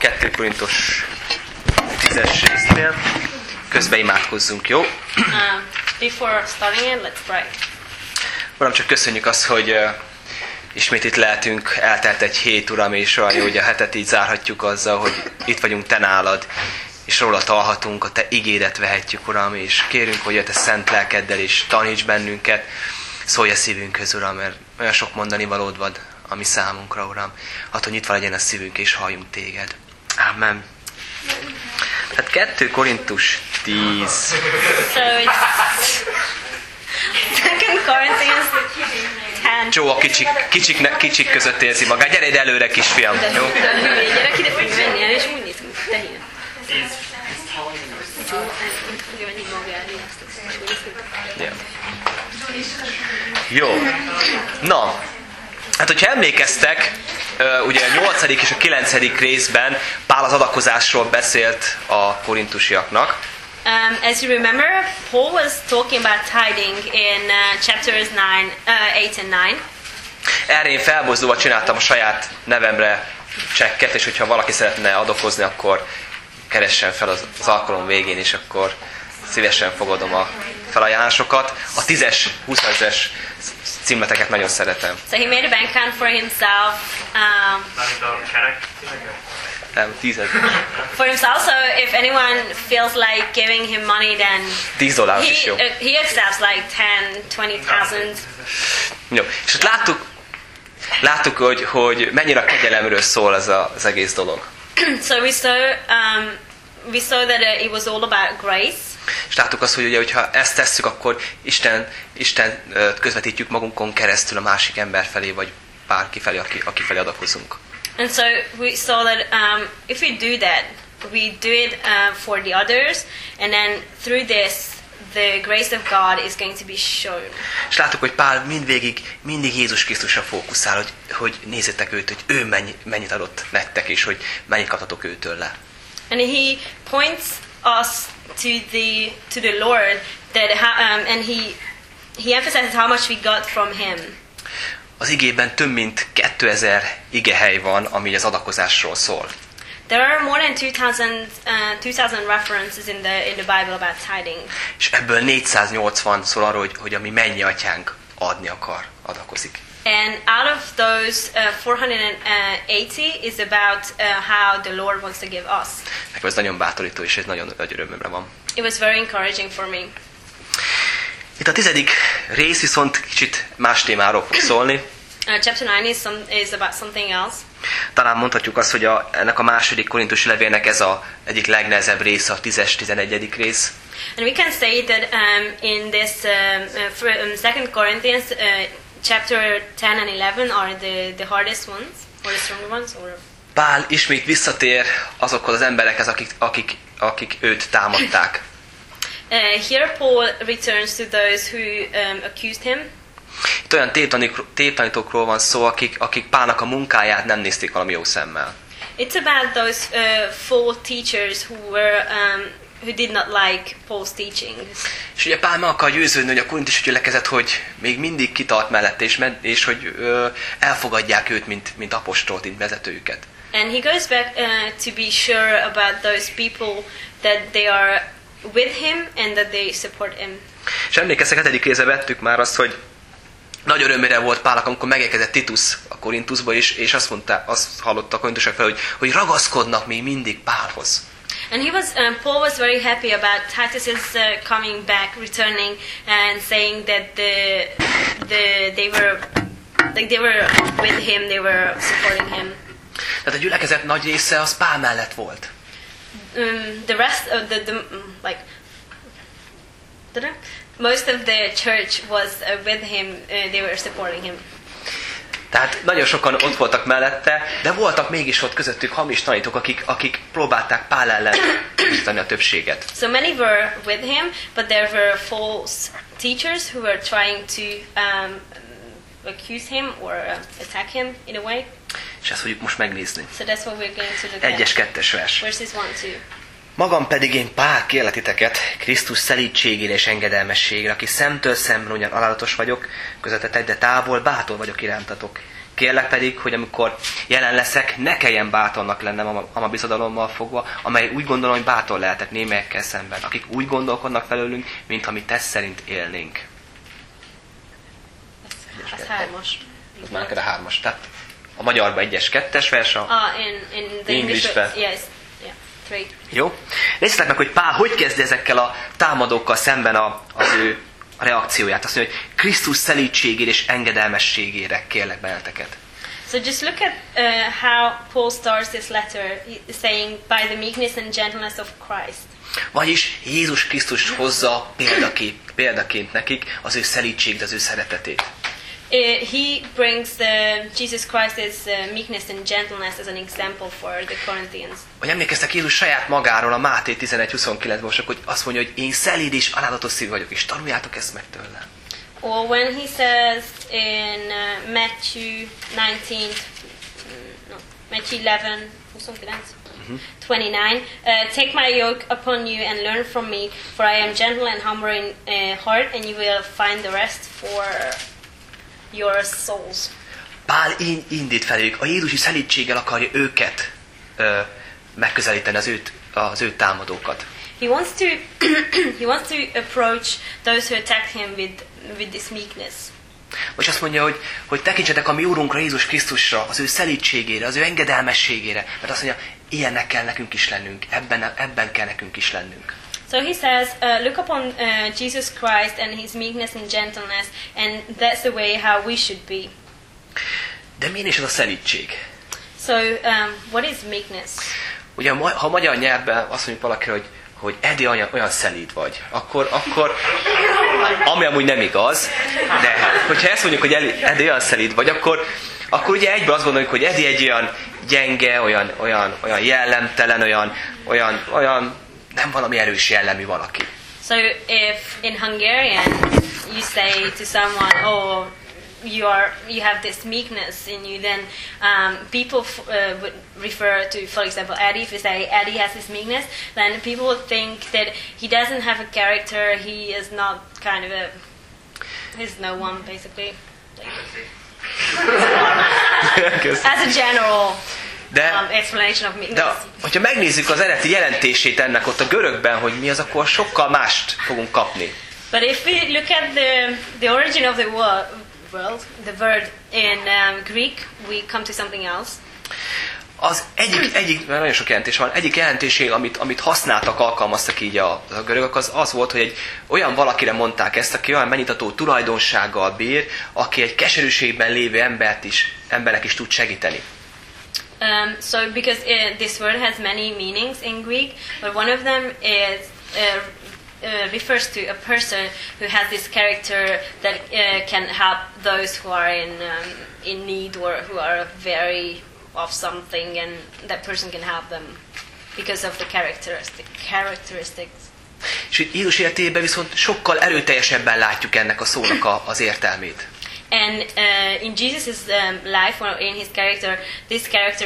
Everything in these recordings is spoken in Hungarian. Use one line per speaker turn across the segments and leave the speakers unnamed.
2 Korintus 10-es résznél. Közben imádkozzunk, jó?
Before starting it, let's pray.
Uram, csak köszönjük azt, hogy ismét itt lehetünk, eltelt egy hét, Uram, és olyan jó, hogy a hetet így zárhatjuk azzal, hogy itt vagyunk Te nálad, és róla talhatunk, a Te igédet vehetjük, Uram, és kérünk, hogy a Te szent lelkeddel is taníts bennünket, szólj a szívünkhöz, Uram, mert olyan sok mondani valód van a mi számunkra, Uram. Hadd, hogy nyitva legyen a szívünk, és halljunk Téged. Amen. Hát 2 Korintus 10.
So it's 2 Corinthians 10.
Joe a kicsik között érzi magát. Gyere ide előre, kisfiam. Jó?
Gyere ide fogj venni el, és úgy néz ki, te hír.
Jó. Na, hát hogyha emlékeztek, ugye a 8. és a 9. részben Pál az adakozásról beszélt a korintusiaknak.
As you remember, Paul was talking about tithing in chapters 8 and 9.
Erre én felbozdulva csináltam a saját nevemre csekket, és hogyha valaki szeretne adakozni, akkor keressen fel az alkalom végén, és akkor szívesen fogadom a felajánlásokat. A 10-es, 20-es címleteket nagyon szeretem.
So he made a bank account for himself.
Nem, 10 000.
For himself, so if anyone feels like giving him money, then
$10 is jó.
He accepts like 10-20,000.
Jó, és ott láttuk hogy mennyire a kegyelemről szól ez az egész dolog.
So we saw that it was all about grace.
És láttuk azt, hogy ugye, hogyha ezt tesszük, akkor Isten közvetítjük magunkon keresztül a másik ember felé, vagy bárki felé, aki felé adakozunk.
And so we saw that if we do that, we do it for the others, and then through this, the grace of God is going to be shown.
És láttuk, hogy Pál mindig Jézus Krisztusra fókuszál, hogy nézzétek őt, hogy ő mennyit adott nektek, és hogy mennyit kaptatok őtől le.
And he points us to the Lord, that and he emphasizes how much we got from him.
Az igében több mint 2000 igehely van, ami az adakozásról szól.
There are more than 2000 references in the Bible about tithing.
És ebből 480 szól arról, hogy ami mennyi atyánk adni akar, adakozik.
And out of those 480 is about how the Lord wants to give us.
Nekem ez nagyon bátorító, és ez nagyon nagy örömömre van.
It was very encouraging for me.
Itt a 10. rész viszont kicsit más témáról fog szólni.
Chapter 9 is about something else.
Talán mondhatjuk azt, hogy ennek a 2. Korintusi levélnek ez az egyik legnehezebb része, a 10-es, 11. rész.
And we can say that in this 2 Corinthians chapter 10 and 11 are the hardest ones, or the stronger ones, or...
Pál ismét visszatér azokhoz az emberekhez, akik őt támadták.
Here Paul returns to those who accused him.
Itt olyan tévtanítókról van szó, akik Pálnak a munkáját nem nézték valami jó szemmel.
It's about those false teachers who did not like Paul's teaching.
És ugye Pál meg akar győződni, hogy a korintusi gyülekezet, hogy még mindig kitart mellette, és hogy elfogadják őt, mint apostolt, mint vezetőjüket.
And he goes back to be sure about those people that they are with him and that they support him.
És emlékeztek, a 7. részben vettük már azt, hogy nagy örömére volt Pálnak, amikor megérkezett Titus a Korintuszba, és azt hallotta a korintusok fel, hogy ragaszkodnak még mindig Pálhoz.
And Paul was very happy about Titus's coming back, returning, and saying that they were with him, they were supporting him.
Tehát a gyülekezet nagy része az Pál mellett volt.
The rest of most of the church was with him. They were supporting him.
Tehát nagyon sokan ott voltak mellette, de voltak mégis ott közöttük hamis tanítók, akik próbálták Pál ellen biztani a többséget.
So many were with him, but there were false teachers who were trying to accuse him or attack him in a way.
És ezt fogjuk most megnézni.
So that's what we're going to look at.
1-es, 2-es vers.
Verses 1-2.
Magam pedig én Pál kérlek titeket Krisztus szelídségére és engedelmességére, aki szemtől szemben ugyan alázatos vagyok, közöttetek, de távol bátor vagyok irántatok. Kérlek pedig, hogy amikor jelen leszek, ne kelljen bátornak lennem a bizodalommal fogva, amely úgy gondolom, hogy bátor lehetek némelyekkel szemben, akik úgy gondolkodnak felőlünk, mint ami te szerint élnénk.
Az 3-as.
Ez már neked a 3-as. Tehát a magyarban 1-es, 2-es vers, a
In the English, yes, 3.
Jó? Nézzétek meg, hogy Pál hogy kezdi ezekkel a támadókkal szemben az ő reakcióját. Azt mondja, hogy Krisztus szelídségére és engedelmességére kérlek benneteket.
So just look at how Paul starts this letter, saying, by the meekness and gentleness of Christ.
Vagyis Jézus Krisztus hozza példaként nekik az ő szelídségét, az ő szeretetét.
He brings Jesus Christ's meekness and gentleness as an example for the Corinthians.
Hogy emlékeztek Jézus saját magáról a Máté 11:29-ben, hogy azt mondja, hogy én szelíd és alázatos szívű vagyok, és tanuljátok ezt meg tőlem.
Or when he says in Matthew 11, 29, take my yoke upon you and learn from me, for I am gentle and humble in heart, and you will find the rest for your souls.
Pál indít feléjük, a Jézusi szelídséggel akarja őket megközelíteni, az ő támadókat.
He wants to approach those who attack him with this meekness.
Most azt mondja, hogy tekintsetek a mi Úrunkra, Jézus Krisztusra, az ő szelídségére, az ő engedelmességére, mert azt mondja, ilyennek kell nekünk is lennünk, ebben kell nekünk is lennünk.
So he says, look upon Jesus Christ and his meekness and gentleness, and that's the way how we should be.
De milyen is ez a szelídség?
So, what is meekness?
Ugye, ha magyar nyelvben azt mondjuk valakire, hogy Edi olyan szelíd vagy, akkor ami amúgy nem igaz, de hogyha ezt mondjuk, hogy Edi olyan szelíd vagy, akkor ugye egyből azt gondoljuk, hogy Edi egy olyan gyenge, olyan jellemtelen, olyan nem valami erős jellemű valaki.
So if in Hungarian you say to someone, oh, you have this meekness in you, then people would refer to, for example, Eddie. If you say Eddie has this meekness, then people would think that he doesn't have a character. He is not he's no one basically. As a general explanation of meekness.
De hogyha megnézzük az eredeti jelentését ennek ott a görögben, hogy mi az, akkor sokkal mást fogunk kapni.
But if we look at the origin of the word in Greek, we come to something else.
Az egyik nagyon sok jelentés van, egyik jelentésé, amit használtak, alkalmaztak így a görögök, az volt, hogy egy olyan valakire mondták ezt, aki olyan megnyugtató tulajdonsággal bír, aki egy keserűségben lévő embernek is tud segíteni.
So because this word has many meanings in Greek, but one of them is refers to a person who has this character that can help those who are in need or who are very of something, and that person can help them because of the characteristics.
És itt Jézus életében viszont sokkal erőteljesebben látjuk ennek a szónak az értelmét.
And in Jesus' life, or in his character, this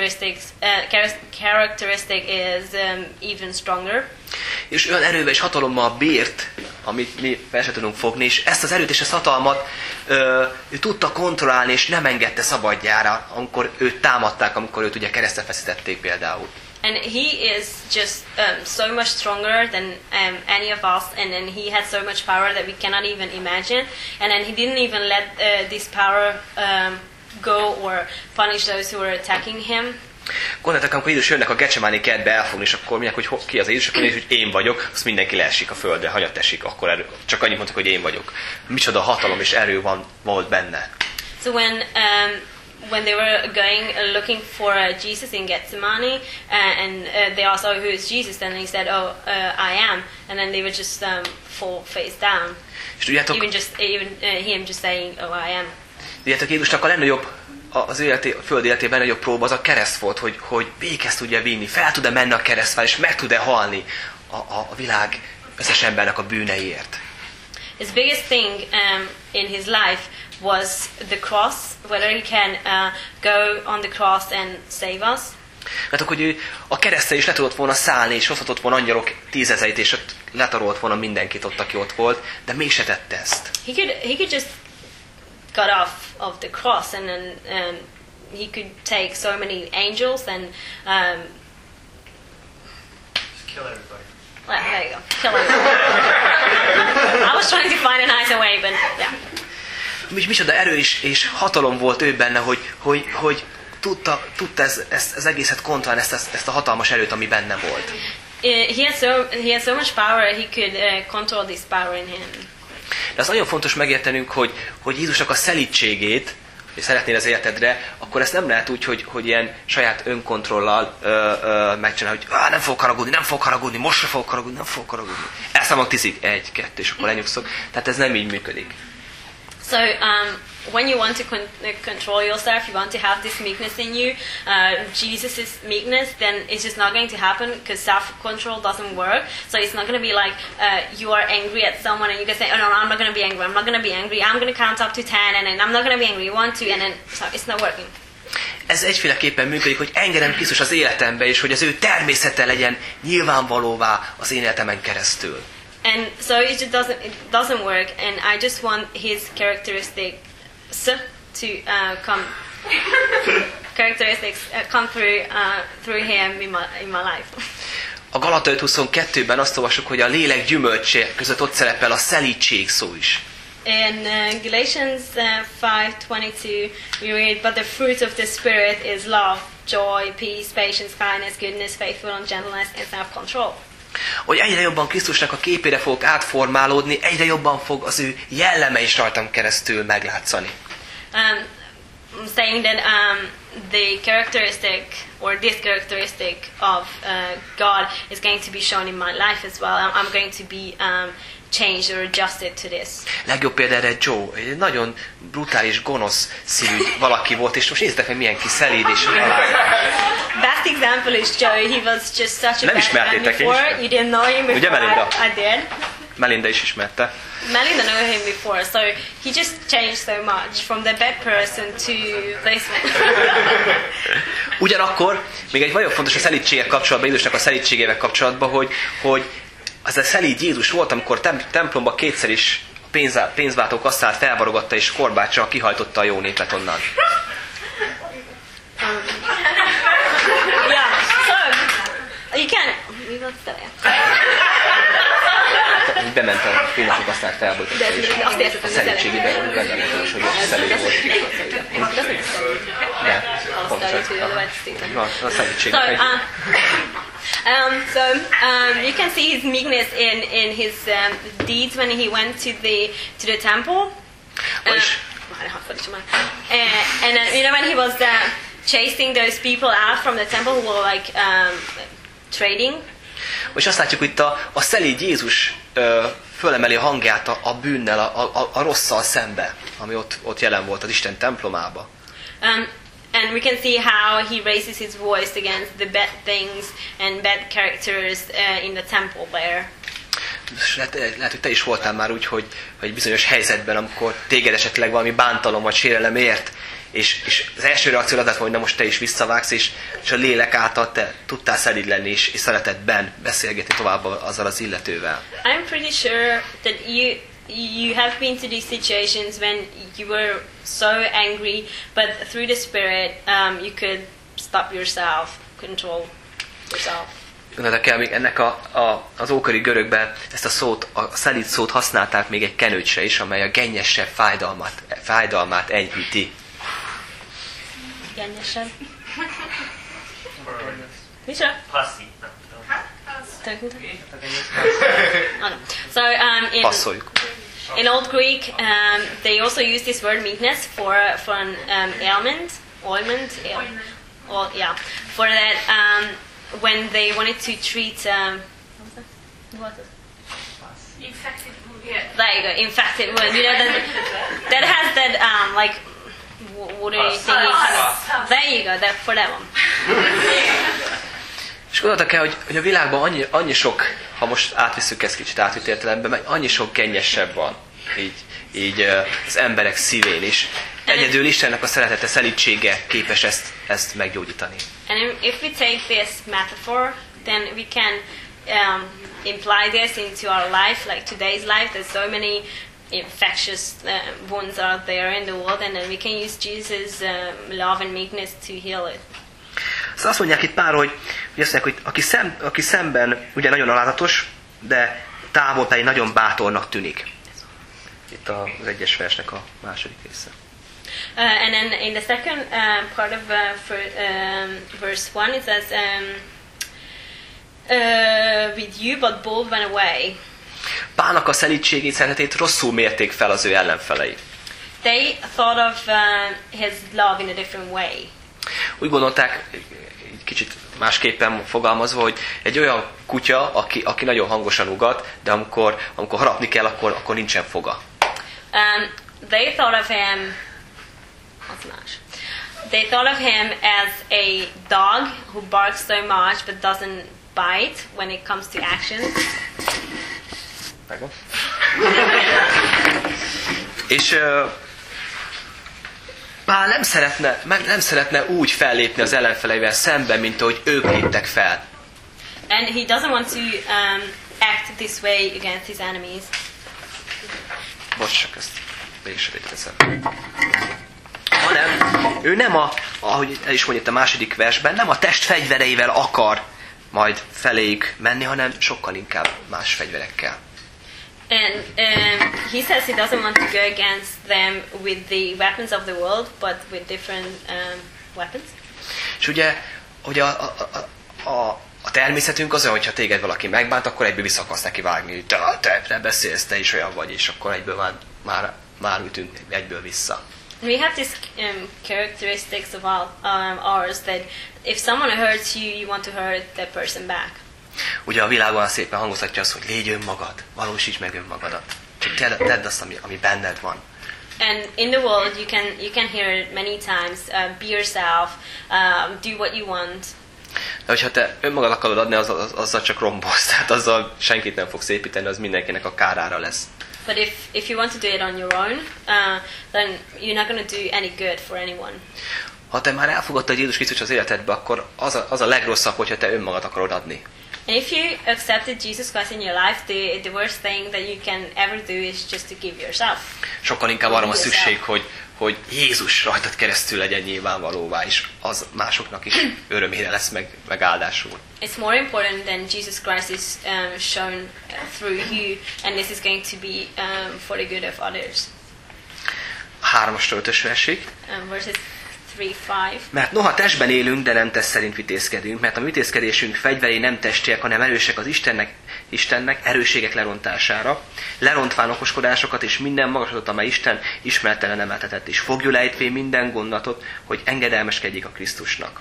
characteristic is even stronger.
És olyan erővel és hatalommal bírt, amit mi fel sem tudunk fogni, és ezt az erőt és ezt hatalmat ő tudta kontrollálni, és nem engedte szabadjára, amikor őt támadták, amikor őt ugye keresztre feszítették például.
And he is just so much stronger than any of us, and then he had so much power that we cannot even imagine. And then he didn't even let this power go or punish those who were attacking him.
Gondoltak, amikor Jézus jönnek a Gecsemáni kertbe elfogni, és akkor mondják, hogy ki az Jézus, akkor mondják, hogy én vagyok, azt mindenki leesik a földre, hanyat esik, akkor erő. Csak annyit mondtak, hogy én vagyok. Micsoda hatalom és erő volt benne.
So when they were going looking for Jesus in Gethsemane, and they asked, "Oh, who is Jesus?" And he said, "Oh, I am." And then they would just fall face down.
És tudjátok,
even him just saying, "Oh, I am."
Tudjátok, Jézusnak a legnagyobb az föld életében nagyobb próba az a kereszt volt, hogy véghez tudja vinni, fel tud-e menni a keresztvel, és meg tud-e halni a világ összes embernek a bűneiért.
His biggest thing in his life was the cross, whether he can go on the cross and save us.
Látok, hogy ő a keresztre is le tudott volna szállni, és hozhatott volna angyalok 10,000-et, és ott letarolt volna mindenkit ott, aki ott volt, de mégse tette ezt.
He could just got off of the cross and then he could take so many angels and
Kill everybody.
well, there you go, kill everyone. I was trying to find a nicer way, but yeah.
Micsoda erő és hatalom volt ő benne, hogy tudta ezt az egészet kontrollálni, ezt a hatalmas erőt, ami benne volt.
He had so much power, he could control this power in him.
De az nagyon fontos megértenünk, hogy Jézusnak a szelídségét, és szeretnél az életedre, akkor ezt nem lehet úgy, hogy ilyen saját önkontrollal megcsinálni, hogy nem fogok haragudni, most se fogok haragudni, nem fogok haragudni. Elszámolok 10-ig, 1, 2, és akkor lenyugszok. Tehát ez nem így működik.
So when you want to control yourself, you want to have this meekness in you, Jesus' meekness, then it's just not going to happen because self-control doesn't work. So it's not going to be like you are angry at someone and you can say, oh no, I'm not going to be angry, I'm going to count up to 10 and then I'm not going to be angry, 1, 2, and then so it's not working.
Ez egyféleképpen működik, hogy engedem Krisztus az életembe, és hogy az ő természete legyen nyilvánvalóvá az én életemen keresztül.
And so it doesn't work, and I just want his characteristics to come through him in my life.
A Galata 5:22-ben azt olvassuk, hogy a lélek gyümölcse között ott szerepel a szelídség szó is.
In Galatians 5:22 we read, but the fruit of the Spirit is love, joy, peace, patience, kindness, goodness, faithfulness, gentleness, and self-control.
Hogy egyre jobban Krisztusnak a képére fogok átformálódni, egyre jobban fog az ő jelleme is rajtam keresztül meglátszani.
Saying that the characteristic or this characteristic of God is going to be shown in my life as well. I'm going to be changed or adjusted to this.
Legjobb példa erre Joe, egy nagyon brutális, gonosz szívű valaki volt, és most nézzetek meg, milyen kis szelíd és
Best example is Joe. He was just such a bad man before. You didn't know him before.
Ugye, Melinda?
I did.
Melinda is ismerte.
Melinda knew him before, so he just changed so much from the bad person to this man.
Ugyanakkor még egy nagyon fontos a szelídségek kapcsolatban, Jézusnak a szelídségével kapcsolatban, hogy az a szelíd Jézus volt, amikor templomba kétszer is pénzváltó kasszát felvarogatta és korbáccsal kihajtotta a jó népet onnan.
Yeah, so you can.
Bement a pénzváltó kasszát felvarogatta és a szelídségében benne is, hogy szelíd volt. De, pontosan. A szelídség.
So you can see his meekness in his deeds when he went to the temple. And then, you know, when he was chasing those people out from the temple who were like trading.
És azt látjuk, hogy itt a szelíd Jézus fölemeli a hangját a bűnnel, a rosszal szembe, ami ott jelen volt az Isten templomába.
And we can see how he raises his voice against the bad things and bad characters in the temple there.
Lehet, hogy te is voltál már úgy, hogy bizonyos helyzetben, amikor téged esetleg valami bántalom vagy sérelem ért, és az első reakció az lett, hogy na most te is visszavágsz, és a lélek által te tudtál szelíd lenni, és szeretetben beszélgetni tovább azzal az illetővel.
I'm pretty sure that you have been to these situations when you were so angry, but through the Spirit you could stop yourself, control yourself.
Gondoltak el, még ennek az ókori görögben ezt a szót, a szelíd szót használták még egy kenőcsre is, amely a gennyesebb fájdalmát enyhíti.
Gennyesebb? Micsoda?
Passzi.
So
Passzoljuk.
in Old Greek, they also use this word meekness for an ailment, for that when they wanted to treat
Infected wound. Yeah.
there you go, infected wound. You know that has that like what do you think? There you go, for that one.
És gondoltak el, hogy a világban annyi sok, ha most átvisszük ezt kicsit átvitt értelemben, meg annyi sok gennyesebb van így az emberek szívén is. Egyedül Istennek a szeretete, szelídsége képes ezt meggyógyítani.
And if we take this metaphor, then we can imply this into our life, like today's life. There's so many infectious wounds are there in the world, and then we can use Jesus' love and meekness to heal it.
Szóval azt mondják itt pár, hogy azt mondják, hogy aki szemben ugye nagyon alázatos, de távol pedig nagyon bátornak tűnik. Itt az 1. versnek a második része.
And then in the second part of verse 1, it says, with you, but bold went away.
Pálnak a szelídségét, szeretetét rosszul mérték fel az ő ellenfelei.
They thought of his love in a different way.
Úgy gondolták, egy kicsit másképpen fogalmazva, hogy egy olyan kutya, aki nagyon hangosan ugat, de amikor harapni kell, akkor nincsen foga.
They thought of him. They thought of him as a dog who barks so much but doesn't bite when it comes to action. És Pál nem szeretne úgy fellépni az ellenfeleivel szemben, mint ahogy ők léptek fel. And he doesn't want to act this way against his enemies.
Bocs, csak ezt végsővételezem. Hanem ő nem ahogy el is mondja itt a második versben, nem a test fegyvereivel akar majd feléjük menni, hanem sokkal inkább más fegyverekkel.
And he says he doesn't want to go against them with the weapons of the world, but with different weapons.
És ugye a természetünk az olyan, hogyha téged valaki megbánt, akkor egyből vissza akarsz neki vágni, te beszélsz, te is olyan vagy, és akkor egyből már ütünk egyből vissza.
We have this characteristics of ours that if someone hurts you, you want to hurt that person back.
Ugye a világon szépen hangoztatja azt, hogy légy önmagad, valósíts meg önmagadat. Csak tedd azt, ami benned van.
And in the world, you can hear it many times. Be yourself. Do what you want.
De hogyha te önmagad akarod adni, azzal csak rombolsz. Tehát azzal senkit nem fogsz építeni, az mindenkinek a kárára lesz.
But if you want to do it on your own, then you're not going to do any good for anyone.
Ha te már elfogadtad Jézus Krisztus az életedbe, akkor az a legrosszabb, hogyha te önmagad akarod adni.
And if you accepted Jesus Christ in your life, the worst thing that you can ever do is just to give yourself.
Sokkal inkább arra van szükség, hogy Jézus rajtad keresztül legyen nyilvánvalóvá, és az másoknak is örömére lesz meg áldásul.
It's more important than Jesus Christ is shown through you, and this is going to be for the good of others.
3-as-5-ös versig.
Verses 3-5.
Mert noha testben élünk, de nem test szerint vitézkedünk, mert a vitézkedésünk fegyverei nem testiek, hanem erősek az Istennek erősségek lerontására, lerontván okoskodásokat és minden magaslatot, amely Isten ismeretlen emeltetett, és fogjuk ejtvén minden gondolatot, hogy engedelmeskedjék a Krisztusnak.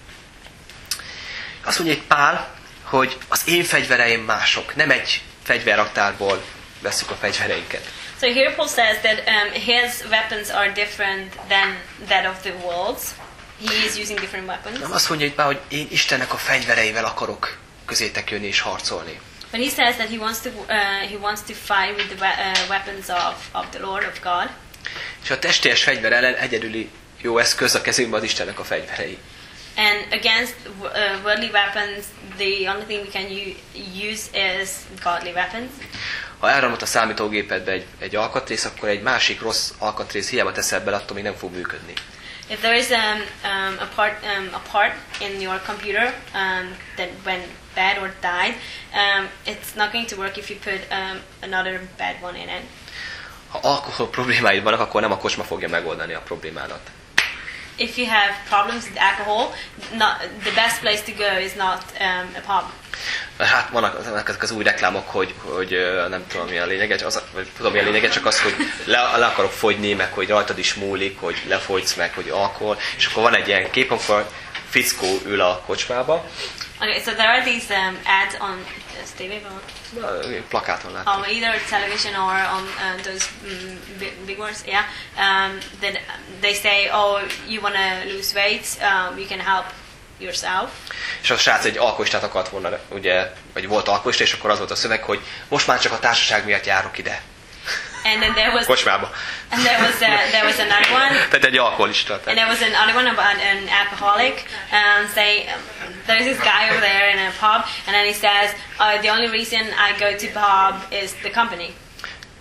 Azt mondja itt Pál, hogy az én fegyvereim mások, nem egy fegyverraktárból vesszük a fegyvereinket.
So here Paul says that his weapons are different than that of the world's. He is using different weapons.
Nem azt mondja itt Pál, hogy én Istennek a fegyvereivel akarok közétek jönni és harcolni.
But he says that he wants to fight with the weapons of the Lord of God.
És a testélyes fegyver ellen egyedüli jó eszköz a kezünkben az Istennek a fegyverei.
And against worldly weapons, the only thing we can use is godly weapons.
Ha elromlott a számítógépedbe egy alkatrész, akkor egy másik rossz alkatrész hiába teszel bele, attól még nem fog működni.
If there is a part in your computer that went bad or died, it's not going to work if you put another bad one in it.
Ha alkohol problémáid vannak, akkor nem a kocsma fogja megoldani a problémádat.
If you have problems with alcohol, the best place to go is not a pub.
Hát vannak ezek az új reklámok, hogy nem tudom mi a lényeg, tudom mi a lényeg, csak az, hogy le akarok fogyni, meg hogy rajtad is múlik, hogy lefogysz, meg hogy alkohol, és akkor van egy ilyen kép, amikor fickó ül a kocsmába.
Okay, so there are these ads on TV,
plakáton látom.
On either television or on those big ones, yeah. That they say, oh, you want to lose weight, you can help yourself.
És a srác egy alkoholistát akart volna, ugye, vagy volt alkoholista, és akkor az volt a szöveg, hogy most már csak a társaság miatt járok ide.
And then there was
kocsmába.
And there was another one.
Tehát egy alkoholista.
And there was another one about an alcoholic. There's this guy over there in a pub, and then he says, the only reason I go to pub is the company.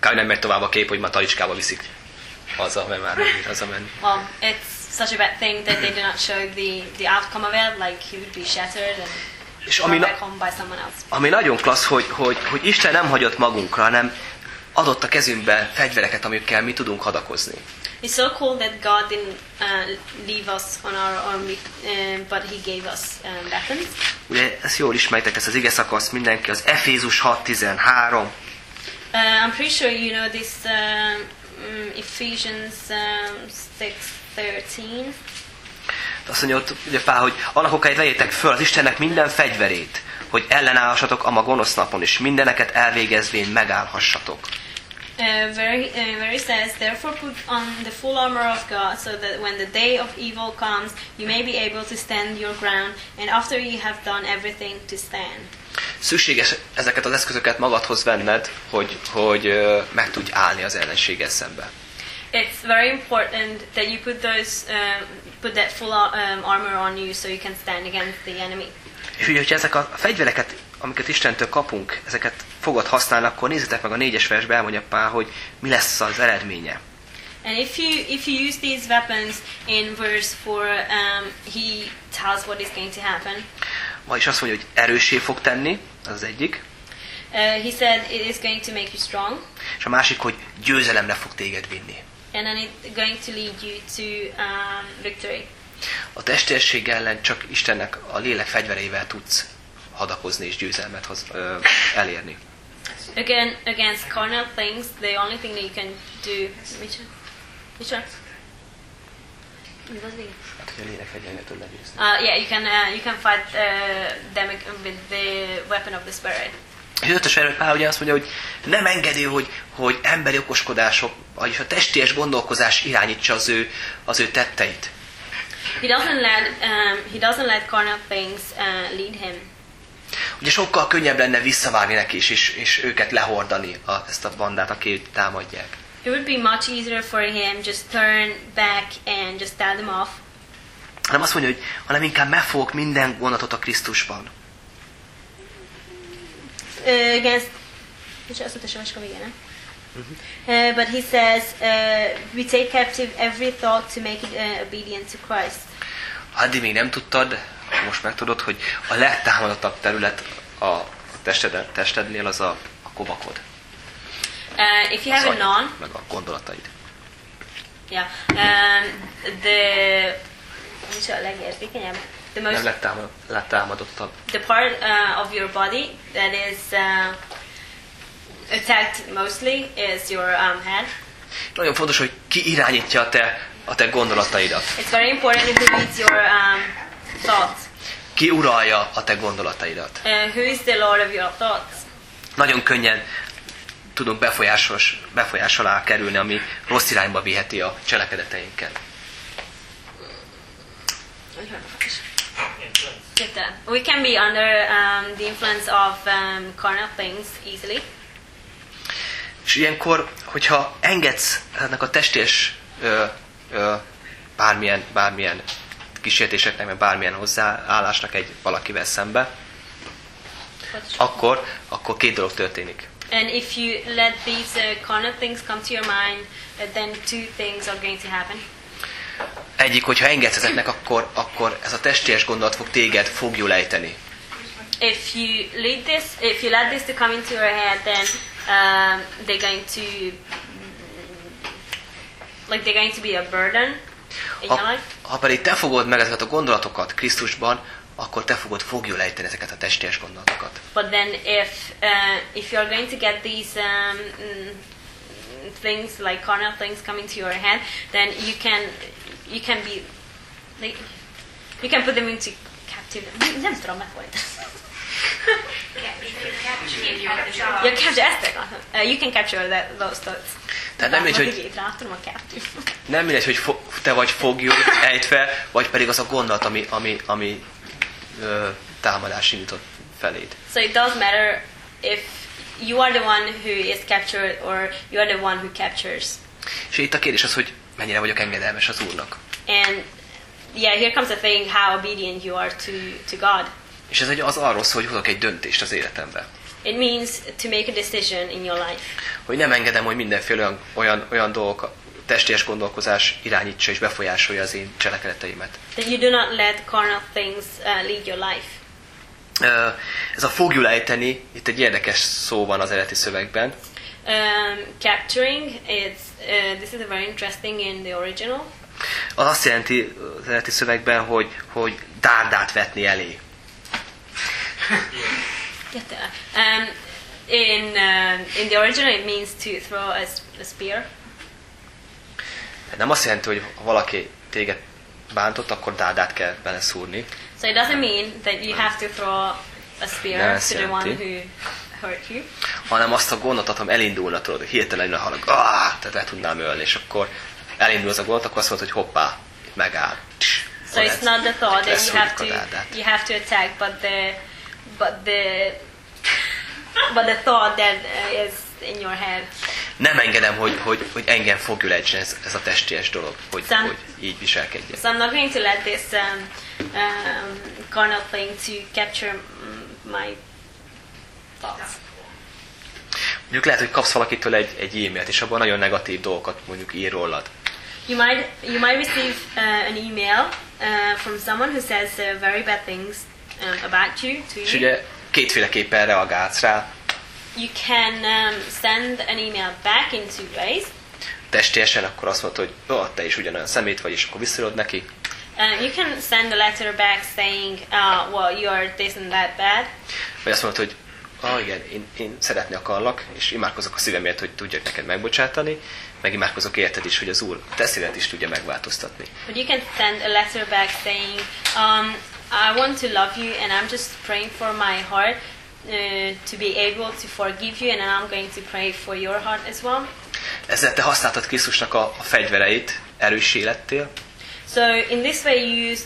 Kár nem megy tovább a kép, hogy már talicskába viszik haza, mert már nem bír hazamenni.
Well, it's such a bad thing that they do not show the outcome of it, like he would be shattered and
És
brought back home by someone else.
ami nagyon klassz, hogy Isten nem hagyott magunkra, hanem adott a kezünkbe fegyvereket, amikkel mi tudunk hadakozni.
It's so cool that God didn't leave us on our own, but He gave us weapons.
Ugye ezt jól ismeritek, ezt az ige szakaszt mindenki, az Efézus 6:13.
I'm pretty sure you know this Ephesians 6:13.
Azt mondja ott, ugye Pál, hogy alakokáit vegyétek föl az Istennek minden fegyverét, hogy ellenállhassatok a ma gonosz napon, és mindeneket elvégezvén megállhassatok.
Where he says, therefore put on the full armor of God, so that when the day of evil comes, you may be able to stand your ground, and after you have done everything, to stand.
Szükséges ezeket az eszközöket magadhoz venned, hogy meg tudj állni az ellenséggel szembe.
It's very important that you put that full armor on you, so you can stand against the enemy.
És ugye, hogyha ezek a fegyvereket, amiket Istentől kapunk, ezeket fogod használni, akkor nézzétek meg a 4-es versben, elmondja Pál, hogy mi lesz az eredménye.
And if you use these weapons in verse 4, he tells what is going to happen.
Vagyis azt mondja, hogy erőssé fog tenni, az az egyik.
He said it is going to make you strong.
És a másik, hogy győzelemre fog téged vinni.
And then it's going to lead you to victory.
A testérség ellen csak Istennek a lélek fegyvereivel tudsz hadakozni és győzelmet elérni.
Again, against carnal things, the only thing that you can do... Which one?
Hát, hogy a lélek fegyvereivel tud legyőzni.
Yeah, you can fight them with the weapon of the spirit.
És az 5-ös verset Pál ugye azt mondja, hogy nem engedő, hogy emberi okoskodások, vagyis a testies gondolkozás irányítsa az ő tetteit.
He doesn't let carnal things lead him.
Ugye sokkal könnyebb lenne visszavárni neki és őket lehordani, ezt a bandát, aki támadják.
It would be much easier for him just turn back and just tell them off.
Hanem azt mondja, hogy hanem inkább megfogok minden gondolatot a Krisztusban.
Against but he says we take captive every thought to make it obedient to Christ.
Addig még nem tudtad, most megtudod, hogy a legtámadottabb terület a testednél az a kovakod.
If you haven't known,
meg a gondolataid.
Yeah. Which are legérzékenyebb?
Nem legtámadottabb.
The part of your body that is attacked mostly is your head.
Nagyon fontos, hogy ki irányítja a te gondolataidat.
It's very important who leads your thoughts.
Ki uralja a te gondolataidat.
Who is the Lord of your thoughts?
Nagyon könnyen tudunk befolyás alá kerülni, ami rossz irányba viheti a cselekedeteinket.
We can be under the influence of carnal things easily.
És ilyenkor, hogyha engedsz ennek a testés bármilyen kísértéseknek, vagy bármilyen hozzáállásnak egy valakivel szembe, akkor két dolog történik.
And if you let these carnal things come to your mind, then two things are going to happen.
Egyik, hogyha engedsz ezeknek, akkor ez a testies gondolat fog téged fogjul ejteni.
If you let this to come into your head, then they're going to be a burden in your life.
Ha pedig te fogod meg ezeket a gondolatokat Krisztusban, akkor te fogod fogjul ejteni ezeket a testies gondolatokat.
But then if you're going to get these things like carnal things coming to your head, then you can put them into captivity. Nem tudom megfordítani. You can capture those thoughts.
Tehát nem mindegy, hogy te vagy fogjul ejtve, vagy pedig az a gondolat, ami támadás indított feléd.
So it does matter if you are the one who is captured or you are the one who captures.
És itt a kérdés az, hogy mennyire vagyok engedelmes az Úrnak.
And yeah, here comes the thing how obedient you are to God.
És ez az arról szól, hogy hozok egy döntést az életembe.
It means to make a decision in your life.
Hogy nem engedem, hogy mindenféle olyan dolgok, testies gondolkozás irányítsa és befolyásolja az én cselekedeteimet.
That you do not let carnal things lead your life.
Ez a fogjuk ejteni, itt egy érdekes szó van az eredeti szövegben.
Capturing, this is very interesting in the original.
Az azt jelenti az eredeti szövegben, hogy dárdát vetni elé.
In the original it means to throw a spear.
Nem azt jelenti, hogy ha valaki téged bántott, akkor dárdát kell beleszúrni.
So it doesn't mean that you have to throw a spear to the one who hurt you.
Hanem azt a gondot adom, elindulna, tudod, hogy hirtelen hallag, tehát le tudnám ölni, és akkor elindul az a gond, akkor azt mondod, hogy hoppá, megáll.
So it's not the thought that you have to attack, but the thought that is in your head.
Nem engedem, hogy engem fogjuk ejtsen ez a testies dolog, hogy így viselkedjen.
So I'm not going to let this carnal thing to capture my thoughts.
Mondjuk lehet, hogy kapsz valakitől egy e-mailt, és abban nagyon negatív dolgokat mondjuk ír rólad.
You might receive an email from someone who says very bad things about you to you.
És ugye kétféleképpen reagálsz rá.
You can send an email back in two ways.
Testélyesen akkor azt mondod, hogy te is ugyanolyan szemét vagy, és akkor visszaadod neki.
You can send a letter back saying, well, you are this and that bad.
Vagy azt mondod, hogy igen, én szeretni akarlak, és imádkozok a szívemért, hogy tudjak neked megbocsátani, meg imádkozok érted is, hogy az Úr te szívet is tudja megváltoztatni.
But you can send a letter back saying, I want to love you, and I'm just praying for my heart to be able to forgive you, and I'm going to pray for your heart as well.
Ezzel te használtad Krisztusnak a fegyvereit, erőssé lettél.
So in this way you used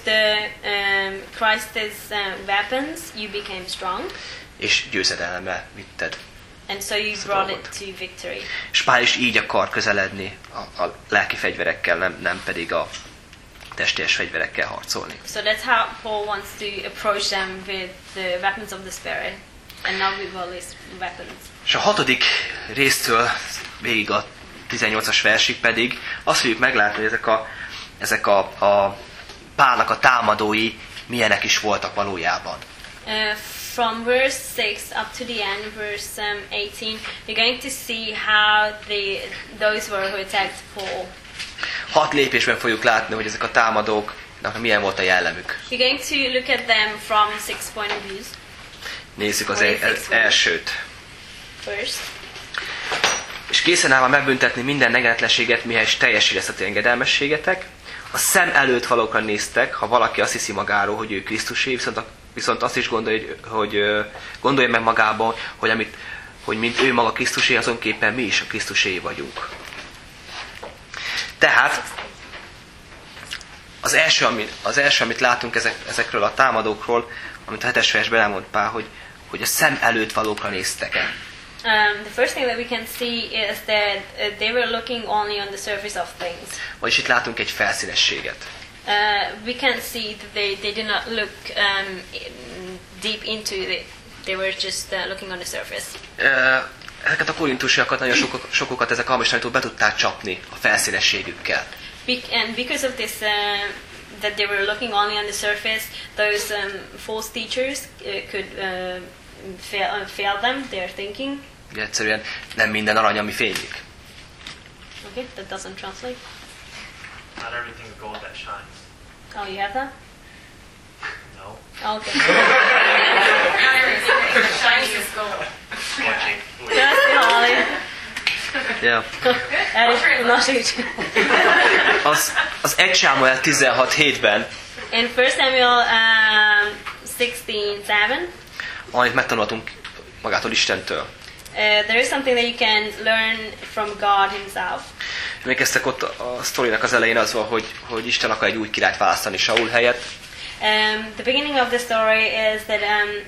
Christ's weapons, you became strong.
És győzedelemmel vitted.
And so you brought it to victory.
És Pál is így akar közeledni a lelki fegyverekkel, nem pedig a testies fegyverekkel harcolni.
So that's how Paul wants to approach them with the weapons of the Spirit, and not with all these weapons.
És a 6. résztől végig a 18-as versig pedig azt fogjuk meglátni, hogy ezek a Pálnak a támadói milyenek is voltak valójában.
From verse 6 up to the end, verse 18, you're going to see how those were who attacked Paul. 6
lépésben fogjuk látni, hogy ezek a támadóknak milyen volt a jellemük.
You're going to look at them from 6 point of views.
Nézzük az elsőt.
First.
És készen állva megbüntetni minden engedetlenséget, mihez teljesül ezt a engedelmességetek. A szem előtt valókra néztek, ha valaki azt hiszi magáról, hogy ő Krisztusé, viszont azt is gondolja meg magában, hogy mint ő maga Krisztusé, azonképpen mi is a Krisztusé vagyunk. Tehát az első, amit látunk ezekről a támadókról, amit a 7-es versben elmond Pál, hogy a szem előtt valókra néztek el.
The first thing that we can see is that they were looking only on the surface of things.
Vagyis itt látunk egy felszínességet.
We can see that they did not look deep into it. They were just looking on the surface.
Ezeket a korintusiakat, nagyon sokokat ezek a hamis tanítók be tudták csapni a felszínességükkel.
And because of this, that they were looking only on the surface, those false teachers could fail them, their thinking.
Ugye egyszerűen nem minden arany, ami fénylik.
Okay, that doesn't translate.
Not everything is gold that shines.
Oh, you have that?
No.
Okay.
Not everything that shines is gold.
Watching.
Just Holly.
Yeah.
Not így.
Az 1 Sámuel 16:7-ben
In 1 Samuel 16:7,
amit megtanultunk magától Istentől.
There is something that you can learn from God himself.
Emlékeztek, ott a sztorinak az elején az van, hogy Isten akar egy új királyt választani Saul helyett.
The beginning of the story is that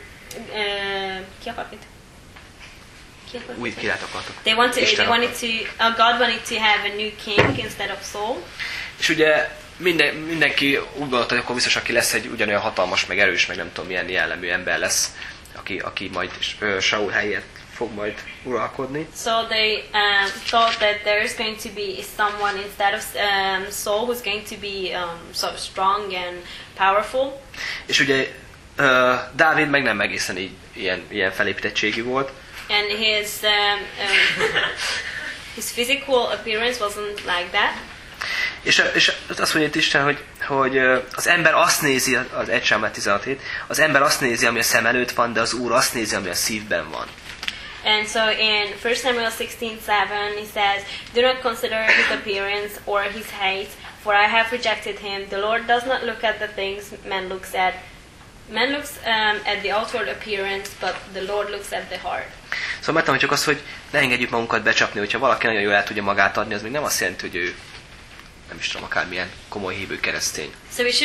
új királyt akartak.
God wanted to have a new king instead of Saul.
És ugye mindenki úgy gondolta, hogy akkor biztos, aki lesz egy ugyanolyan hatalmas, meg erős, meg nem tudom milyen jellemű ember lesz aki majd Saul helyett fog majd uralkodni.
So they thought that there is going to be someone instead of Saul who's going to be so strong and powerful.
És ugye Dávid meg nem egészen így ilyen felépítettségű volt.
And his physical appearance wasn't like that.
És azt mondja itt Isten, hogy az ember azt nézi, az 1 Sámuel 16:7, az ember azt nézi, ami a szem előtt van, de az Úr azt nézi, ami a szívben van.
And so in 1 Samuel 16:7 he says, "Do not consider his appearance or his height, for I have rejected him. The Lord does not look at the things man looks at. Man looks at the outward appearance, but the Lord looks at the heart."
Szóval megtanuljuk azt, hogy ne engedjük magunkat becsapni, hogyha valaki nagyon jól el tudja magát adni, az még nem azt jelenti, hogy ő nem is tudom, akármilyen komoly hívő keresztény.
So we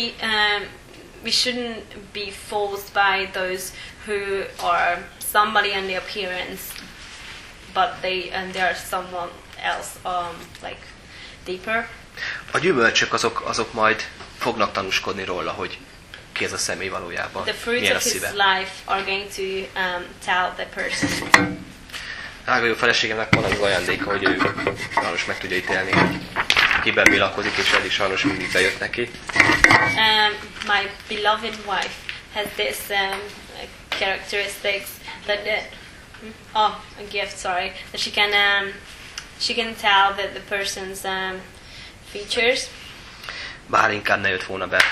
shouldn't be fooled by those who are somebody on the appearance, but they are someone else, like deeper.
A gyümölcsök azok majd fognak tanúskodni róla, hogy ki ez a személy valójában.
The fruits
milyen a
of his
szíve.
life are going to tell the person.
Drága jó feleségemnek van az ajándéka, hogy ő sajnos meg tudja ítélni, hogy kiben mi lakozik, és eddig sajnos mindig bejött neki.
My beloved wife has this characteristics that a gift, sorry, that she can tell that the person's features.
Bár inkább ne jött volna be.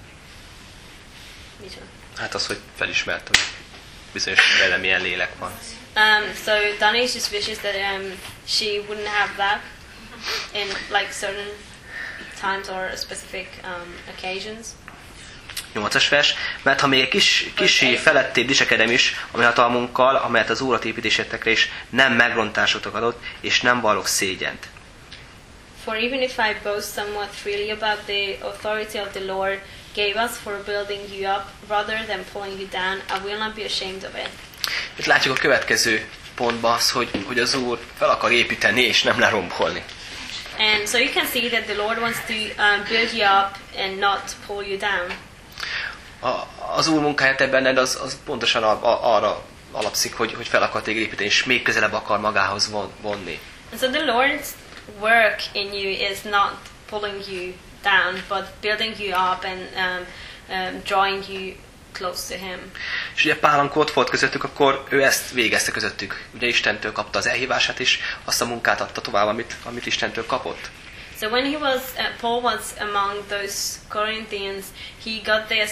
Micsoda?
Hát az, hogy felismert, hogy bizonyos vele milyen lélek van.
So Dani just wishes that she wouldn't have that in like certain times or specific occasions.
8-as vers, mert ha még egy kissé felettébb viselkedem is, ami hatalmunkkal, amelyet az Úrat építésetekre is nem megrontásotok adott, és nem vallok szégyent.
For even if I boast somewhat freely about the authority of the Lord gave us for building you up, rather than pulling you down, I will not be ashamed of it.
Itt látjuk a következő pontban az, hogy az Úr fel akar építeni, és nem lerombolni.
And so you can see that the Lord wants to build you up and not pull you down.
Az Úr munkáját ebben az pontosan arra alapszik, hogy fel akar téged építeni, és még közelebb akar magához vonni.
And so the Lord's work in you is not pulling you down, but building you up and drawing you close to Him.
És ugye Pál, amikor ott volt közöttük, akkor ő ezt végezte közöttük. Ugye Istentől kapta az elhívását, és azt a munkát adta tovább, amit Istentől kapott.
So when Paul was among those Corinthians, he got this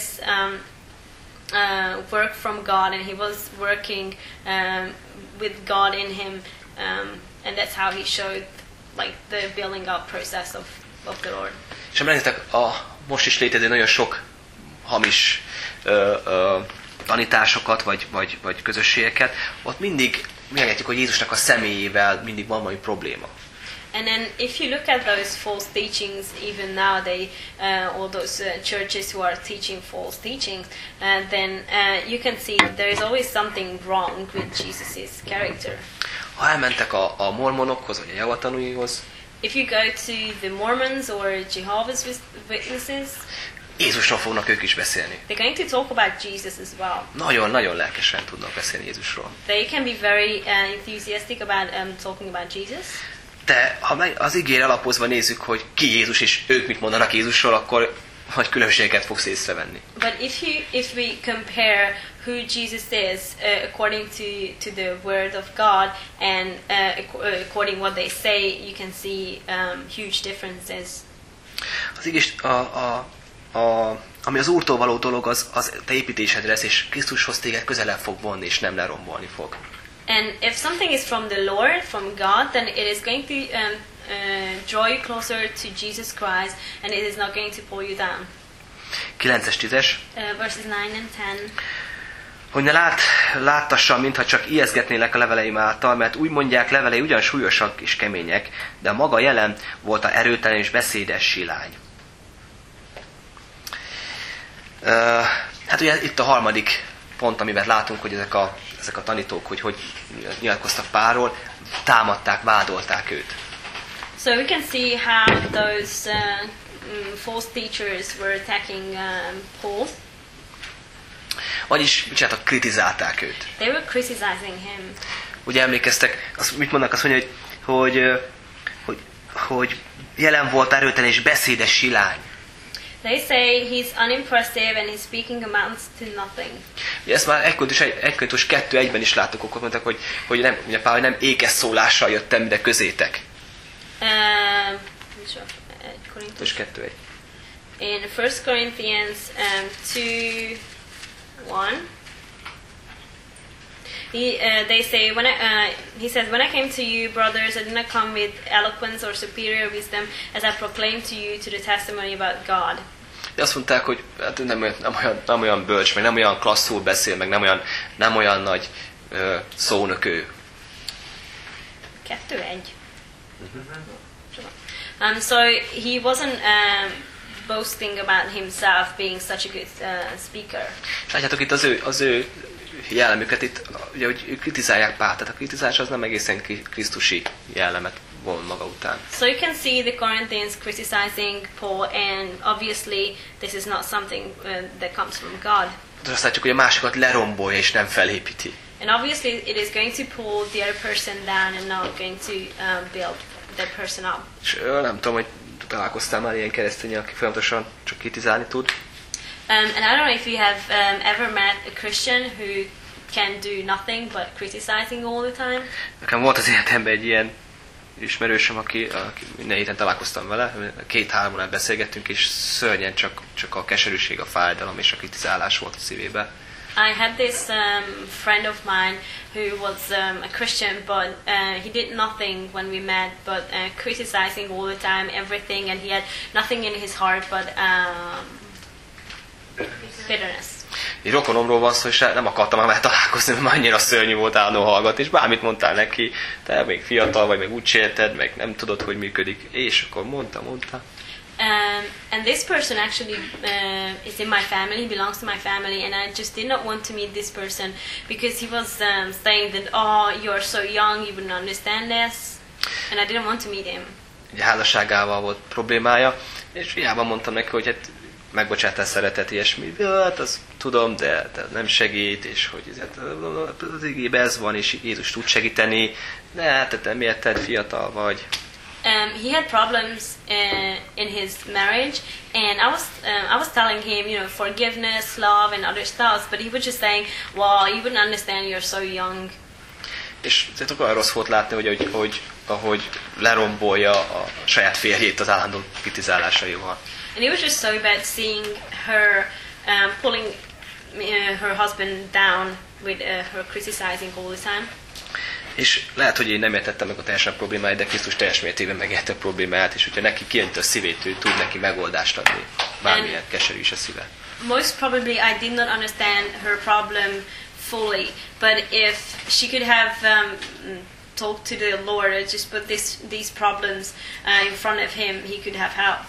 work from God, and he was working with God in him, and that's how he showed like the building up process of the Lord.
És emlékeztek, most is létező nagyon sok hamis tanításokat, vagy közösségeket, ott mindig megengedjük, hogy Jézusnak a személyével mindig van valami probléma.
And then if you look at those false teachings, even nowadays, all those churches who are teaching false teachings, then you can see that there is always something wrong with Jesus' character.
Ha elmentek a mormonokhoz, vagy a Jehova tanúihoz,
if you go to the Mormons or Jehovah's Witnesses,
Jézusról fognak ők is beszélni.
they're going to talk about Jesus as well.
Nagyon-nagyon lelkesen tudnak beszélni Jézusról.
They can be very enthusiastic about talking about Jesus.
De ha az igére alapozva nézzük, hogy ki Jézus és ők mit mondanak Jézusról, akkor nagy különbséget fogsz észrevenni.
But if we compare who Jesus is according to the Word of God and according what they say, you can see huge differences.
Az igés, ami az Úrtól való dolog, az te építésedre lesz, és Krisztushoz téged közelebb fog vonni, és nem lerombolni fog.
And if something is from the Lord, from God, then it is going to draw you closer to Jesus Christ, and it is not going to pull you down.
9-es, 10-es.
Verses 9 and 10.
Hogy ne láttassam, mintha csak ijeszgetnélek a leveleim által, mert úgy mondják, levelei ugyan súlyosak és kemények, de a maga jelen volt a erőtelen és beszédes silány. Hát ugye itt a harmadik pont, amiben látunk, hogy ezek a tanítók, hogy nyilatkoztak Pálról, támadták, vádolták őt.
So we can see how those false teachers were attacking Paul.
Vagyis, mit csináltak? Kritizálták őt.
They were criticizing him.
Ugye emlékeztek, mit mondanak, azt mondja, hogy jelen volt erőtelen és beszédes silány.
They say he's unimpressive and his speaking amounts to nothing.
Ugye ezt már 1 Korintus 2:1-ben is láttuk, akkor mondták, hogy nem, ugye Pál, hogy nem ékes szólással jöttem ide közétek.
Korintus
2:1.
In 1 Corinthians 2:1, they say, he says, when I came to you, brothers, I did not come with eloquence or superior wisdom, as I proclaimed to you to the testimony about God.
De azt mondták, hogy hát nem olyan bölcs, meg nem olyan klasszul beszél, meg nem olyan nagy szónok ő.
2:1. So he wasn't boasting about himself being such a good speaker.
És látjátok itt az ő jellemüket itt, ugye, hogy kritizálják Pált, tehát a kritizálás az nem egészen krisztusi jellemet von maga után.
So you can see the Corinthians criticizing Paul, and obviously this is not something that comes from God.
De azt látjuk, hogy a másikat lerombolja és nem felépíti.
And obviously it is going to pull the other person down and not going to build that person up.
És nem tudom, hogy találkoztál már ilyen keresztényen, aki folyamatosan csak kritizálni tud.
And I don't know if you have ever met a Christian who can do nothing but criticizing all the time.
Nekem volt az életemben egy ilyen ismerősöm, aki minden héten találkoztam vele, 2-3 órát beszélgettünk, és szörnyen csak a keserűség, a fájdalom és a kritizálás volt a szívében.
I had this friend of mine who was a Christian, but he did nothing when we met, but criticizing all the time, everything, and he had nothing in his heart but bitterness.
Egy rokonomról van szó, és nem akartam már vele találkozni, mert annyira szörnyű volt állandó hallgat, és bármit mondtál neki, te még fiatal vagy, meg úgy sérted, meg nem tudod, hogy működik, és akkor mondta.
And this person actually is in my family, he belongs to my family, and I just did not want to meet this person because he was saying that, oh, you're so young, you wouldn't understand this, and I didn't want to meet him.
Ugye házasságával volt problémája, és hiába mondtam neki, hogy hát megbocsátás, szeretet, ilyesmi, hát azt tudom, de nem segít, és hogy az igében ez van, és Jézus tud segíteni, de hát nem érted, fiatal vagy.
He had problems in his marriage, and I was telling him, forgiveness, love, and other stuff, but he was just saying, well, you wouldn't understand, you're so young.
És olyan rossz volt látni, ahogy lerombolja a saját férjét az állandó kritizálásaival.
And it was just so bad seeing her pulling her husband down with her criticizing all the time.
És lehet, hogy én nem értettem meg a teljesen problémáit, de Krisztus teljes mértékben megérte a problémáját, és hogyha neki kiönti a szívét, ő tud neki megoldást adni, bármilyen keserű is a szíve.
Most probably I did not understand her problem fully, but if she could have talked to the Lord or just put these problems in front of him, he could have helped.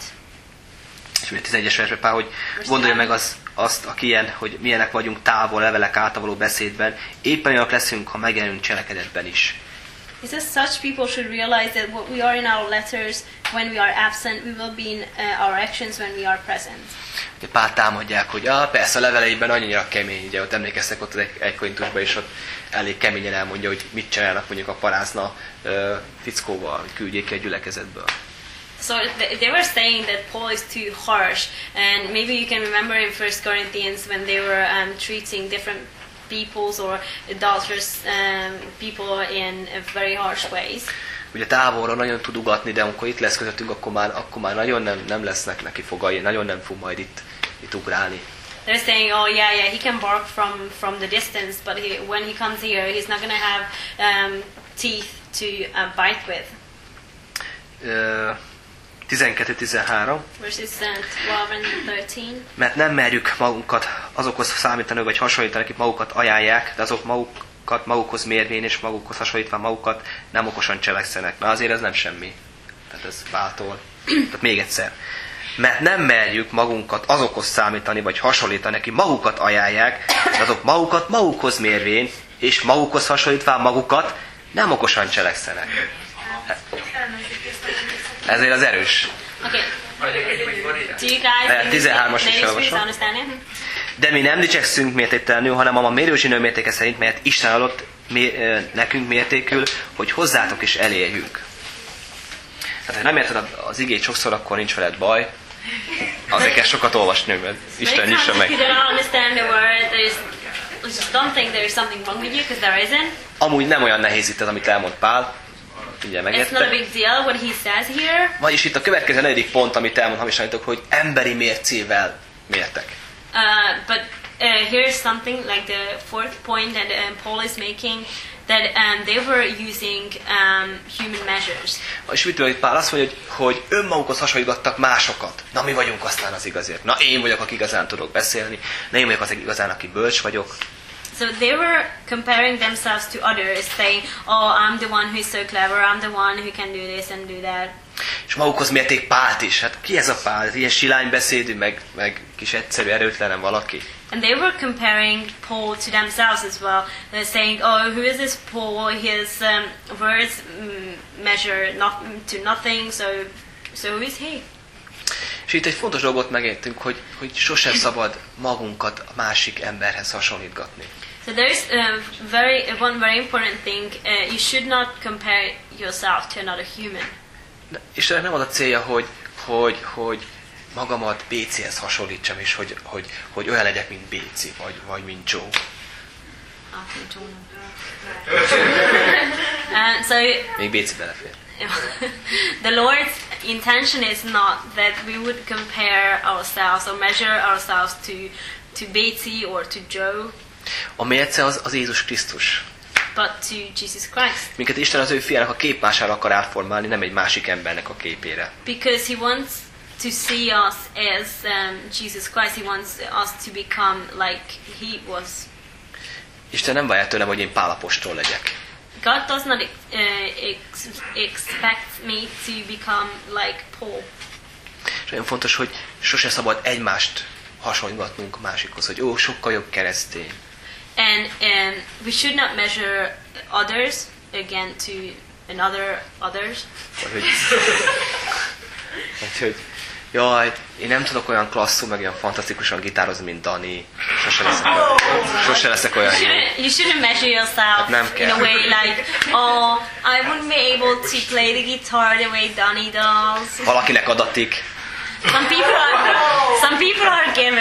És 11-es versben Pál, hogy gondolja meg azt, aki ilyen, hogy milyenek vagyunk távol, levelek által való beszédben, éppen olyanok leszünk, ha megjelenünk cselekedetben is.
He says such people should realize that what we are in our letters when we are absent, we will be in our actions when we are present.
De Pál támadják, hogy persze a leveleiben annyira kemény, ugye ott emlékeztek ott az 1 Korintusban, és ott elég keményen elmondja, hogy mit csinálnak mondjuk a parázna fickóval, hogy küldjék ki a gyülekezetből.
So they were saying that Paul is too harsh, and maybe you can remember in 1 Corinthians when they were treating different peoples or adulterous people in very harsh ways. Ugye
távolra nagyon tud ugatni, de amikor itt lesz közöttünk, akkor már nagyon nem lesznek neki fogai, nagyon nem fog majd itt ugrálni.
They're saying, oh yeah, he can bark from the distance, but when he comes here, he's not going to have teeth to bite with.
12-13.
Verses 12 and 13.
Mert nem merjük magunkat azokhoz számítani, vagy hasonlítani, akik magukat ajánlják, de azok magukat magukhoz mérvén és magukhoz hasonlítva magukat nem okosan cselekszenek. Na azért ez nem semmi. Tehát ez Páltól. Tehát még egyszer. Mert nem merjük magunkat azokhoz számítani, vagy hasonlítani, akik magukat ajánlják, de azok magukat magukhoz mérvén és magukhoz hasonlítva magukat nem okosan cselekszenek. Ezért az erős.
Okay. Do you guys
13-as is
understand it?
De mi nem dicsekszünk mértéktelenül, hanem a mérőzsinő mértéke szerint, melyet Isten adott nekünk mértékül, hogy hozzátok is elérjünk. Tehát, ha nem érted az igét sokszor, akkor nincs veled baj. Azért kell sokat olvasni, mert Isten nyissa meg.
If you don't understand the word, don't think there's something wrong with you, because there isn't.
Amúgy nem olyan nehéz itt az, amit elmond Pál. Ugye
It's not a
megérte.
big deal what he says here.
Vagyis itt a következő 4. pont, amit elmond hamisanítok, hogy emberi mércével mértek.
But here's something like the fourth point that Paul is making, that they were using human measures.
És mit itt Pál azt mondja, hogy önmagukhoz hasonlítottak másokat. Na mi vagyunk aztán az igazért. Na én vagyok, aki igazán tudok beszélni. Na én vagyok az igazán, aki bölcs vagyok.
So they were comparing themselves to others, saying, "Oh, I'm the one who's so clever. I'm the one who can do this and do that."
És magukhoz mérték Pált is. Hát ki ez a Pál? Ez ilyen silánybeszédű, meg kis egyszerű, erőtlenem valaki.
And they were comparing Paul to themselves as well. They're saying, "Oh, who is this Paul? His words measure to nothing. So who is he?"
És itt egy fontos dolgot megértünk, hogy sosem szabad magunkat a másik emberhez hasonlítgatni.
So there's one very important thing. You should not compare yourself to another human.
Istennek nem az a célja, hogy magamat Bécihez hasonlítsam, és hogy olyan legyek, mint Béci, vagy mint Joe.
So
Még Béci belefér.
the Lord's intention is not that we would compare ourselves or measure ourselves to Betsy or to Joe,
A mérce az Jézus Krisztus.
but to Jesus Christ.
Minket Isten az ő fiának a képmására akar átformálni, nem egy másik embernek a képére.
Because he wants to see us as Jesus Christ. He wants us to become like he was.
Isten nem várja tőlem, hogy én Pál apostol legyek.
God does not expect me to become like Paul.
És nagyon fontos, hogy sose szabad egymást hasonlítgatnunk másikhoz, hogy sokkal jobb keresztény.
And we should not measure others again to others.
Hogy jaj, én nem tudok olyan klasszul, meg olyan fantasztikusan gitározni, mint Dani. Sose leszek olyan jó.
You shouldn't measure yourself
Nem
in a
kell.
way like, oh, I wouldn't be able to play the guitar the way Donnie does.
Valakinek adatik.
Some people are given.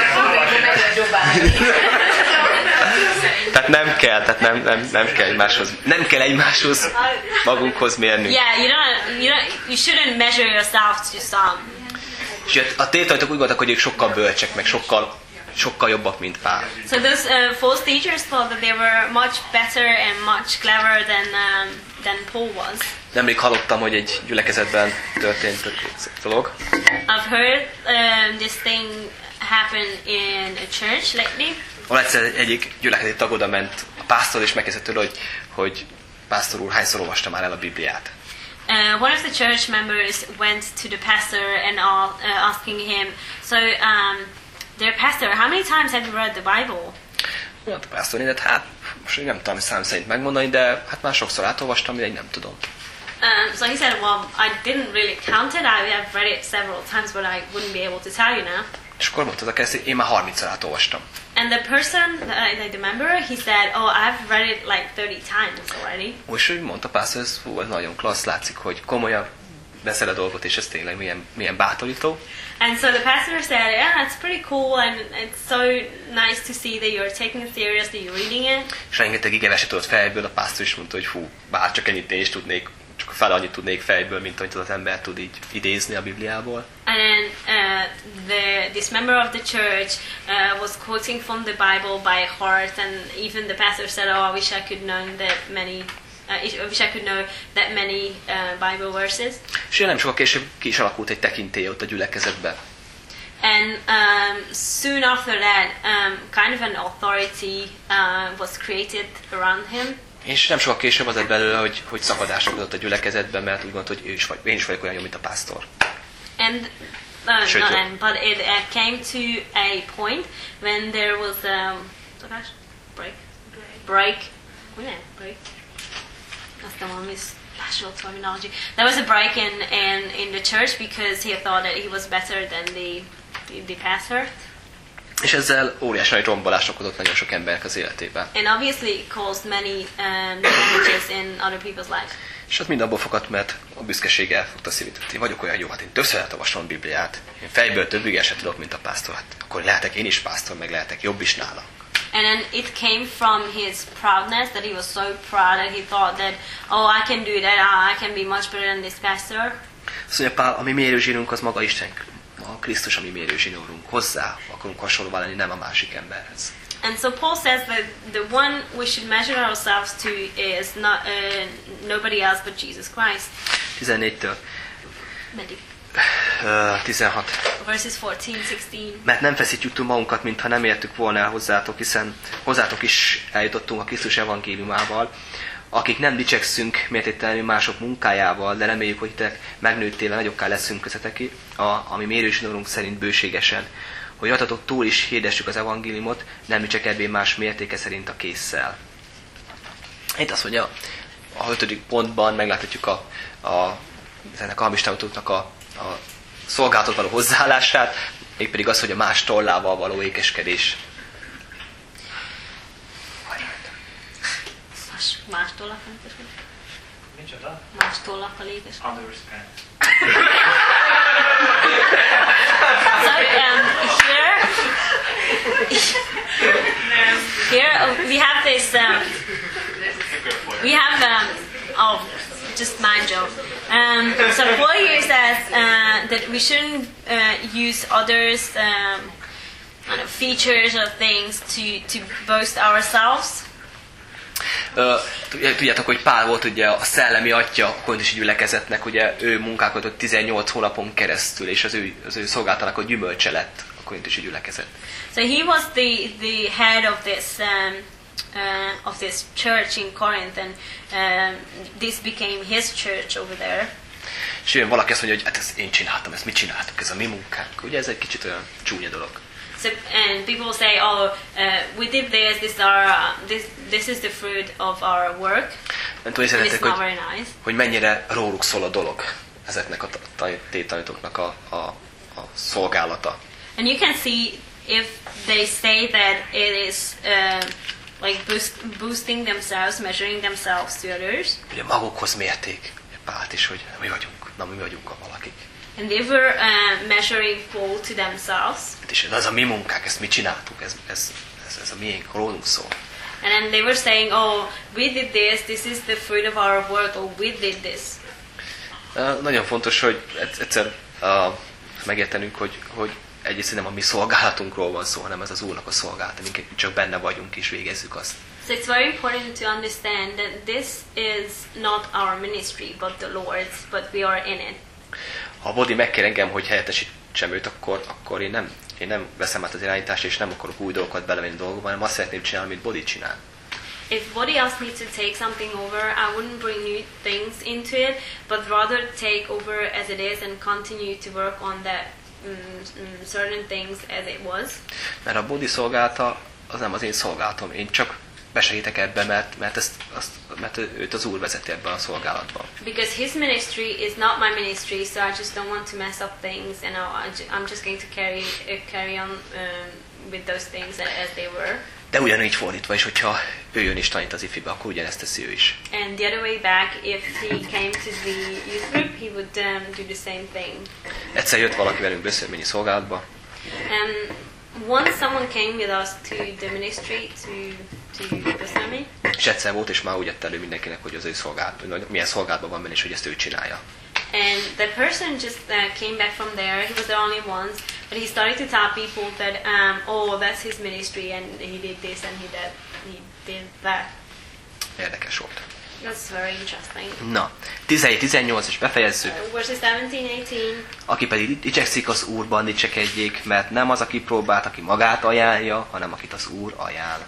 Tehát nem kell, nem kell egymáshoz magunkhoz mérnünk.
Yeah, you shouldn't measure yourself to some.
És a tétajtok úgy voltak, hogy ők sokkal bölcsek, meg sokkal jobbak, mint Pál.
So those false teachers thought that they were much better and much cleverer than Paul was.
Nemrég hallottam, hogy egy gyülekezetben történt egy dolog.
I've heard this thing happen in a church lately.
Ahol egyszer egyik gyülekezeti tag oda ment a pásztor, és megkezdett tőle, hogy pásztor úr, hányszor olvasta már el a Bibliát?
One of the church members went to the pastor and asking him, so, dear pastor, how many times have you read the Bible?
Mondta a pásztor, hogy hát most nem tudom szám szerint megmondani, de hát már sokszor átolvastam, de nem tudom.
So he said, well, I didn't really count it. I have read it several times, but I wouldn't be able to tell you now.
És akkor mondta a keresztény, én már 30-szor átolvastam.
And the person, the member, he said, oh, I've read it like 30 times already.
És ő mondta pásztor, ez nagyon klassz, látszik, hogy komolyan veszel a dolgot, és ez tényleg milyen bátorító.
And so the pastor said, yeah, it's pretty cool, and it's so nice to see that you're taking it seriously, you're reading it.
És rengeteg igeverset tudott fejből, a pásztor is mondta, hogy bár csak ennyit én is tudnék, csak fele annyit tudnék fejből, mint amit az ember tud így idézni a Bibliából.
And then this member of the church was quoting from the Bible by heart, and even the pastor said, oh, I wish I could know that many Bible verses.
És nem sokkal később ki is alakult egy tekintélye ott a gyülekezetben.
And soon after that, kind of an authority was created around him.
És nem sokkal később az lett belőle, hogy szakadásra jutott a gyülekezetben, mert úgy gondolt, hogy én is vagyok olyan jó, mint a pásztor.
And but it came to a point when there was break. That's the one with special terminology. There was a break in the church because he thought that he was better than the pastor.
És ezzel óriási nagy rombolást okozott nagyon sok embernek az életében.
And obviously it caused many damages in other people's lives.
És hát mind abból fokadt, mert a büszkeség elfogta a szívét. Én vagyok olyan jó, hát én többször elolvasom a Bibliát. Én fejből több igéset tudok, mint a pásztor. Hát akkor lehetek én is pásztor, meg lehetek jobb is nála.
And then it came from his proudness, that he was so proud that he thought that, oh, I can do that, I can be much better than this pastor.
Azt mondja Pál, a mi mérőzsírunk az maga Isten, a Krisztus a mi mérőzsírunk. Hozzá akarunk hasonlóvá lenni, nem a másik emberhez.
And so Paul says that the one we should measure ourselves to is not nobody else but Jesus Christ.
14-től
Meddig?
16.
Verses 14-16.
Mert nem feszítjük túl magunkat, mintha nem értük volna el hozzátok, hiszen hozzátok is eljutottunk a Krisztus evangéliumával, akik nem dicsekszünk mértéktelenül mások munkájával, de reméljük, hogy te megnőttél, nagyokká leszünk köztetek, ami mérőzsinórunk szerint bőségesen, hogy rajtatok túl is hirdessük az evangéliumot, nem csak ebbé más mértéke szerint a késszel. Itt azt mondja, a 5. pontban megláthatjuk ennek a hamis tanítóknak a szolgálatot való hozzáállását, mégpedig az, hogy a más tollával való ékeskedés.
Más tollakkal ékeskedés?
Micsoda?
Más tollakkal ékeskedés.
Others can.
So here we have this. We have just mind joke. So Paul here says that we shouldn't use others' features of things to boast ourselves.
Tudjátok, hogy Pál volt ugye a szellemi atya a korintusi gyülekezetnek, ugye ő munkálkodott 18 hónapon keresztül, és az ő szolgálatának a gyümölcse lett a korintusi gyülekezet.
So he was the head of this church in Corinth, and this became his church over there.
És jön valaki azt mondja, hogy hát ezt én csináltam, ezt mit csináltuk, ez a mi munkánk. Ugye ez egy kicsit olyan csúnya dolog.
So, and people say, oh, we did this. This is the fruit of our work.
Nem tudom,
And it's not very nice.
hogy mennyire róluk szól a dolog, ezeknek a tanítóknak a szolgálata.
And you can see if they say that it is like boosting themselves, measuring themselves to others.
Ugye magukhoz mérték Pált is, hogy mi vagyunk a valakik.
And they were measuring Paul to themselves.
És ez a mi munkák, ezt mi csináltuk, ez a miénk, rólunk szól.
And then they were saying, oh, we did this is the fruit of our work, or we did this.
Nagyon fontos, hogy egyszer megértenünk, hogy egyrészt nem a mi szolgálatunkról van szó, hanem ez az Úrnak a szolgálata, minket csak benne vagyunk és végezzük azt.
So it's very important to understand that this is not our ministry, but the Lord's, but we are in it.
Ha a Bodi megkér engem, hogy helyettesítsem őt, akkor én nem veszem át az irányítást, és nem akarok új dolgokat belevenni dolgokba, hanem azt szeretném csinálni, amit Bodi csinál.
If Bodi asked me to take something over, I wouldn't bring new things into it, but rather take over as it is and continue to work on that certain things as it was.
Mert a Bodi szolgálata az nem az én szolgálatom, én csak besegítek ebbe, mert őt az Úr vezeti ebben a szolgálatban.
Because his ministry is not my ministry, so I just don't want to mess up things, and I'm just going to carry on with those things as they were.
De ugyanígy fordítva is, hogyha ő jön és tanít az ifibe, akkor ugyanezt teszi ő is.
And the other way back, if he came to the youth group, he would do the same thing.
Egyszer jött valaki velünk beszélményi szolgálatba.
And once someone came with us to the ministry to Beszélmény.
És egyszer volt, és már úgy jött elő mindenkinek, hogy az ő milyen szolgálatban van benne, és hogy ezt ő csinálja.
And the person just came back from there. He was the only one, but he started to tell people that, oh, that's his ministry, and he did this, and he did that.
Érdekes volt.
That's very interesting.
Na, 17-18, és befejezzük.
Verses 17-18.
Aki pedig igyekszik az Úrban, dicsekedjék, mert nem az, aki próbált, aki magát ajánlja, hanem akit az Úr ajánl.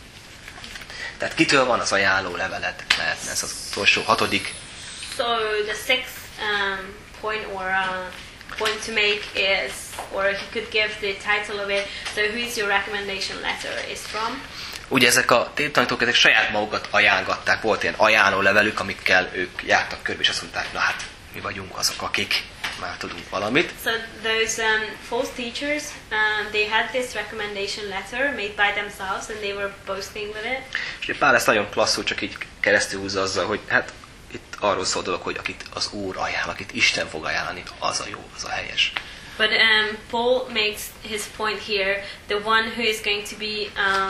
Tehát kitől van az ajánló leveled? Lehetne ez az utolsó 6.
So the sixth point point to make is, or he could give the title of it, so who is your recommendation letter is from?
Ugye ezek a tanítók ezek saját magukat ajánlgatták, volt ilyen ajánló levelük, amikkel ők jártak körbe, és azt mondták, na hát, mi vagyunk azok, akik már tudunk valamit.
So those false teachers, they had this recommendation letter made by themselves, and they were boasting with it.
És ugye Pál ezt nagyon klasszul csak így keresztül húzza azzal, hogy hát itt arról szól a dolog, hogy akit az Úr ajánl, akit Isten fog ajánlani, az a jó, az a helyes.
But Paul makes his point here: the one who is going to be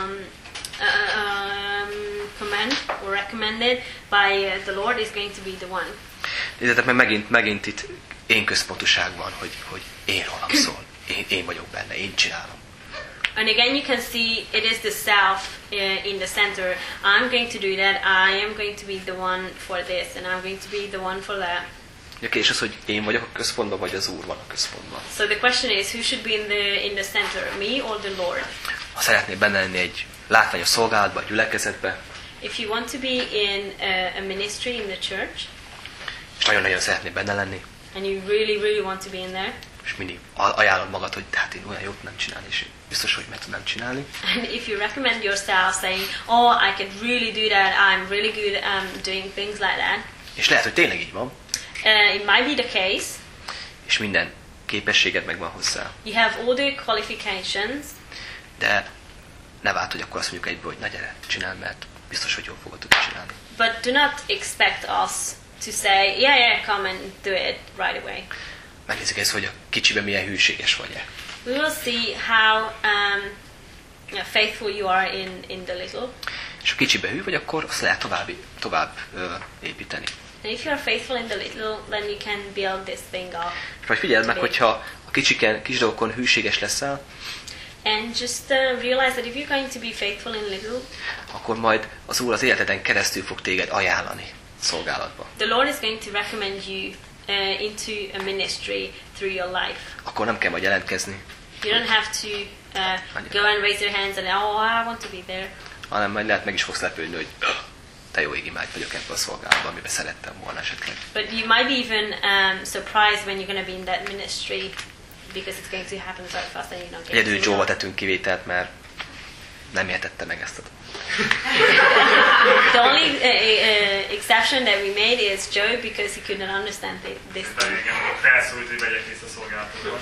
commended or recommended by the Lord is going to be the one.
Nézzétek meg megint itt én központuság van, hogy én rólam szól, én vagyok benne, én csinálom.
And again, you can see it is the self in the center. I'm going to do that. I am going to be the one for this, and I'm going to be the one for that.
A kérdés az, hogy én vagyok a központban, vagy az Úr van a központban.
So the question is, who should be in the center, me or the Lord?
Ha szeretnél benne lenni egy látványos szolgálatba, egy gyülekezetbe,
If you want to be in a ministry in the church,
és nagyon-nagyon szeretnél benne lenni,
and you really, really want to be in there,
és mindig ajánlod magad, hogy hát én olyan jót nem csinálni, és biztos, hogy meg tudnám csinálni.
and if you recommend yourself saying, oh, I could really do that, I'm really good doing things like that,
És lehet, hogy tényleg így van,
it might be the case.
és minden képességed megvan hozzá.
You have all the qualifications,
De ne várt, hogy akkor azt mondjuk egyből, hogy na gyere, csináld, mert biztos, hogy jól fogod tudni csinálni.
but do not expect us to say, yeah, come and do it right away.
Megnézzük ezt, hogy a kicsiben milyen hűséges vagy-e.
We will see how faithful you are in the little.
És ha kicsibe hű vagy, akkor azt lehet tovább építeni.
And if you are faithful in the little, then you can build this thing up.
És majd figyeld meg, hogyha a kis dolgokon hűséges leszel,
And just realize that if you're going to be faithful in little,
akkor majd az Úr az életeden keresztül fog téged ajánlani szolgálatba.
the Lord is going to recommend you into a ministry through your life.
Akkor nem kell majd jelentkezni,
You don't have to go and raise your hands and, oh, I want to be there.
hanem majd lehet meg is fogsz lepődni, hogy te jó ég imád vagyok ebben a szolgálatban, amiben szerettem volna esetleg.
But you might be even surprised when you're going to be in that ministry, because it's going to happen so fast and you're not going
Egyedül
to
Joe-ba
know.
tettünk kivételt, mert nem értette meg ezt a
The only exception that we made is Joe, because he could not understand this
De
thing.
engem felszólít, hogy vegyek vissza szolgálatodról.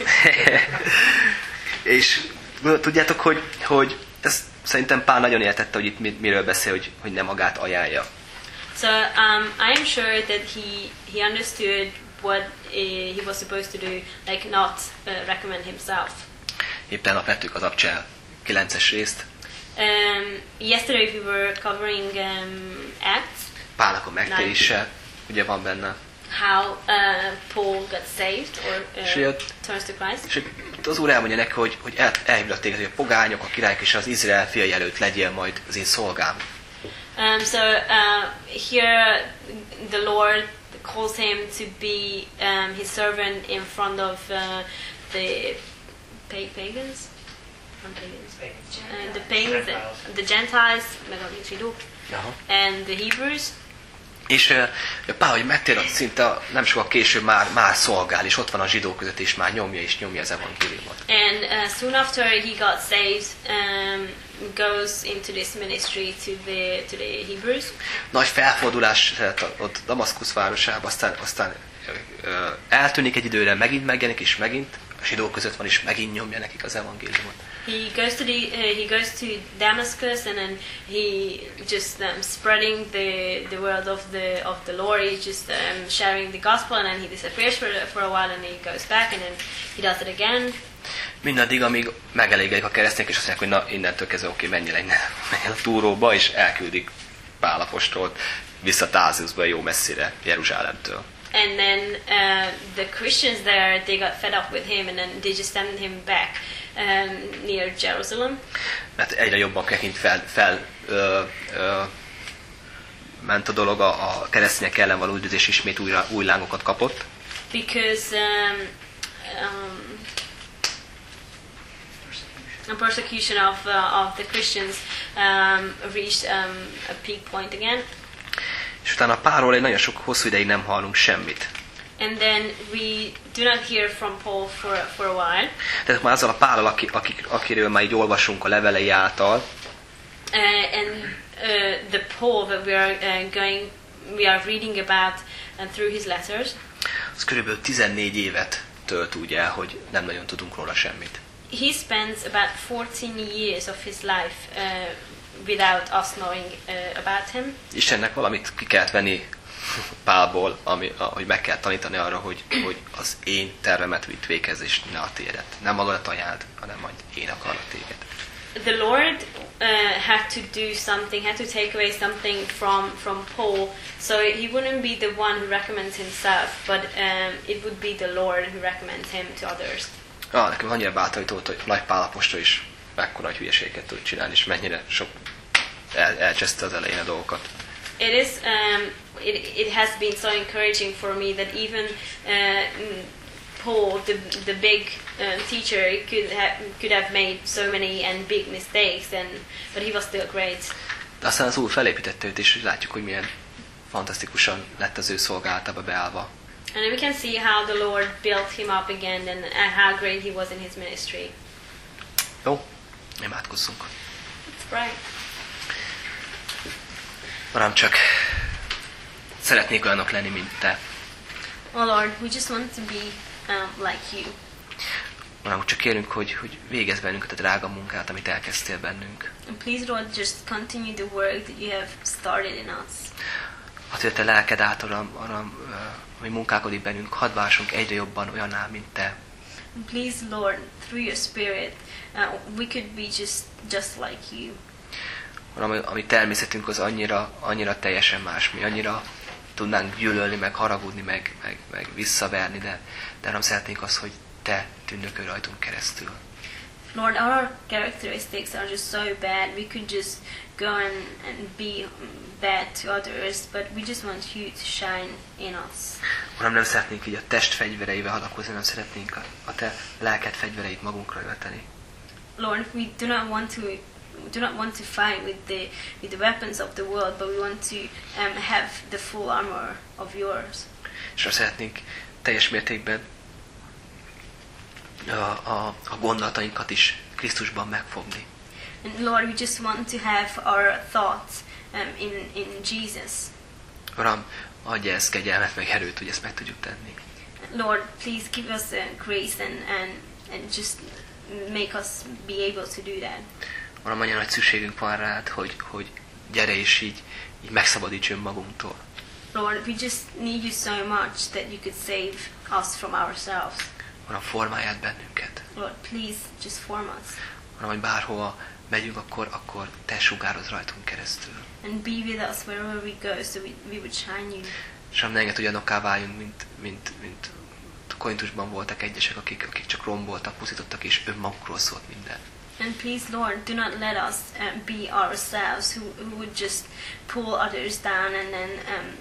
És tudjátok, hogy ezt szerintem Pál nagyon értette, hogy itt miről beszél, hogy nem magát ajánlja.
So I am sure that he understood what he was supposed to do, like not recommend himself.
Éppen nap vettük az Abcsel 9-es részt,
Yesterday we were covering Acts,
Pálnak a megtérése, ugye van benne.
how Paul got saved or
És ugye ott-
turns to Christ.
És ott az Úr elmondja neki, hogy elhívlak téged, hogy a pogányok, a királyok és az Izrael fiai előtt legyél majd az én szolgám.
So here the Lord calls him to be his servant in front of the pagans. Not pagans. The pagans, the Gentiles, meg a zsidók,
Aha.
and the Hebrews.
És Pál, hogy megtér, szinte nem sokkal később már szolgál, és ott van a zsidók között, és már nyomja az evangéliumot.
And soon after he got saved, goes into this ministry to the Hebrews.
Nagy felfordulás lett ott Damaszkusz városában, aztán eltűnik egy időre, megint megjelenik, és megint a zsidók között van, és megint nyomja nekik az evangéliumot.
He goes to Damascus, and then he just spreading the word of the Lord. He's just sharing the gospel, and then he disappears for a while, and he goes back, and then he does it again.
Mindaddig, amíg megelégelik a keresztények, és azt mondják, hogy na, innentől kezdve oké, menjél a túróba, és elküldik Pál apostolt vissza Tárzuszba, jó messzire, Jeruzsálemtől.
And then the Christians there, they got fed up with him, and then they just sent him back near Jerusalem.
Mert egyre jobban megint ment a dolog, a keresztények ellen való üldözés ismét új lángokat kapott.
Because a persecution of the Christians reached a peak point again.
És utána Pálról egy nagyon sok hosszú ideig nem hallunk semmit.
And then we do not hear from Paul for a while.
Tehát már azzal a Pállal, akiről már így olvasunk a levelei által,
And the Paul that we are reading about through his letters.
az körülbelül 14 évet tölt úgy el, hogy nem nagyon tudunk róla semmit.
He spends about 14 years of his life without us knowing about him.
Istennek valamit ki kellett venni Pálból, hogy meg kell tanítani arra, hogy az én tervemet vitt véghez, és ne a tiédet. Nem magadat ajánld, hanem majd én akarlak téged.
The Lord had to do something, had to take away something from Paul, so he wouldn't be the one who recommends himself, but it would be the Lord who recommends him to others.
Nekem annyira bátorított, hogy nagy Pál apostol is mekkora hülyeséget tud csinálni, és mennyire sok elcseszte az elején a dolgokat.
It has been so encouraging for me that even Paul, the big teacher, could have made so many and big mistakes, but he was still great.
De aztán az Úr felépítette őt, és látjuk, hogy milyen fantasztikusan lett az ő szolgálatába beállva.
And we can see how the Lord built him up again and how great he was in his ministry.
Jó, imádkozzunk.
Let's pray.
Uram, csak szeretnék olyanok lenni, mint Te.
Oh Lord, we just want to be like you.
Uram, csak kérünk, hogy végezz bennünket a drága munkát, amit elkezdtél bennünk.
And please, Lord, just continue the work that you have started in us.
Hogy Te lelked által, Uram, ami munkálkodik bennünk, hadd váltsunk egyre jobban olyanná, mint Te.
And please, Lord, through your Spirit, we could be just like you.
Uram, a mi természetünk az annyira teljesen más. Mi annyira tudnánk gyűlölni, meg haragudni, meg visszaverni, de nem szeretnénk azt, hogy Te tündökölj rajtunk keresztül.
Lord, our characteristics are just so bad. We could just go and be bad to others, but we just want you to shine in us.
Uram, nem szeretnénk így a test fegyvereivel hadakozni, nem szeretnénk a Te lelked fegyvereit magunkra ölteni.
Lord, we do not want to fight with the weapons of the world, but we want to have the full armor of yours.
És azt szeretnénk teljes mértékben a gondolatainkat is Krisztusban megfogni.
And Lord, we just want to have our thoughts in Jesus.
Uram, adj ezt kegyelmet, meg erőt, hogy ezt meg tudjuk tenni.
Lord, please give us grace and just make us be able to do that.
Uram, annyira nagy szükségünk van rád, hogy gyere és így megszabadíts önmagunktól.
Lord, we just need you so much that you could save us from ourselves.
Uram, formálj át bennünket.
Lord, please just form us.
Uram, hogy bárhova megyünk, akkor Te sugározz rajtunk keresztül.
And be with us wherever we go, so we would shine you.
És nem enged, hogy olyanokká váljunk, mint Korintusban voltak egyesek, akik csak romboltak, pusztítottak, és önmagukról szólt minden.
And please, Lord, do not let us be ourselves who would just pull others down and then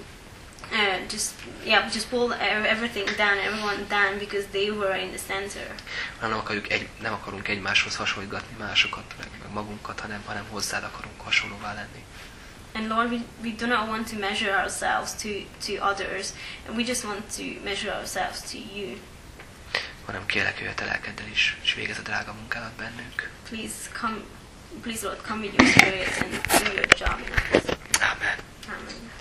just pull everything down, everyone down because they were in the center.
Nem akarunk egymáshoz hasonlítgatni másokat, meg magunkat, hanem hozzád akarunk hasonlóvá lenni.
And Lord, we do not want to measure ourselves to others, and we just want to measure ourselves to you.
Hanem kérlek, jöjj a Te lelkeddel is, és végezz a drága munkádat bennünk.
Please, Lord, come with your Spirit and do your job in us.
Amen.
Amen.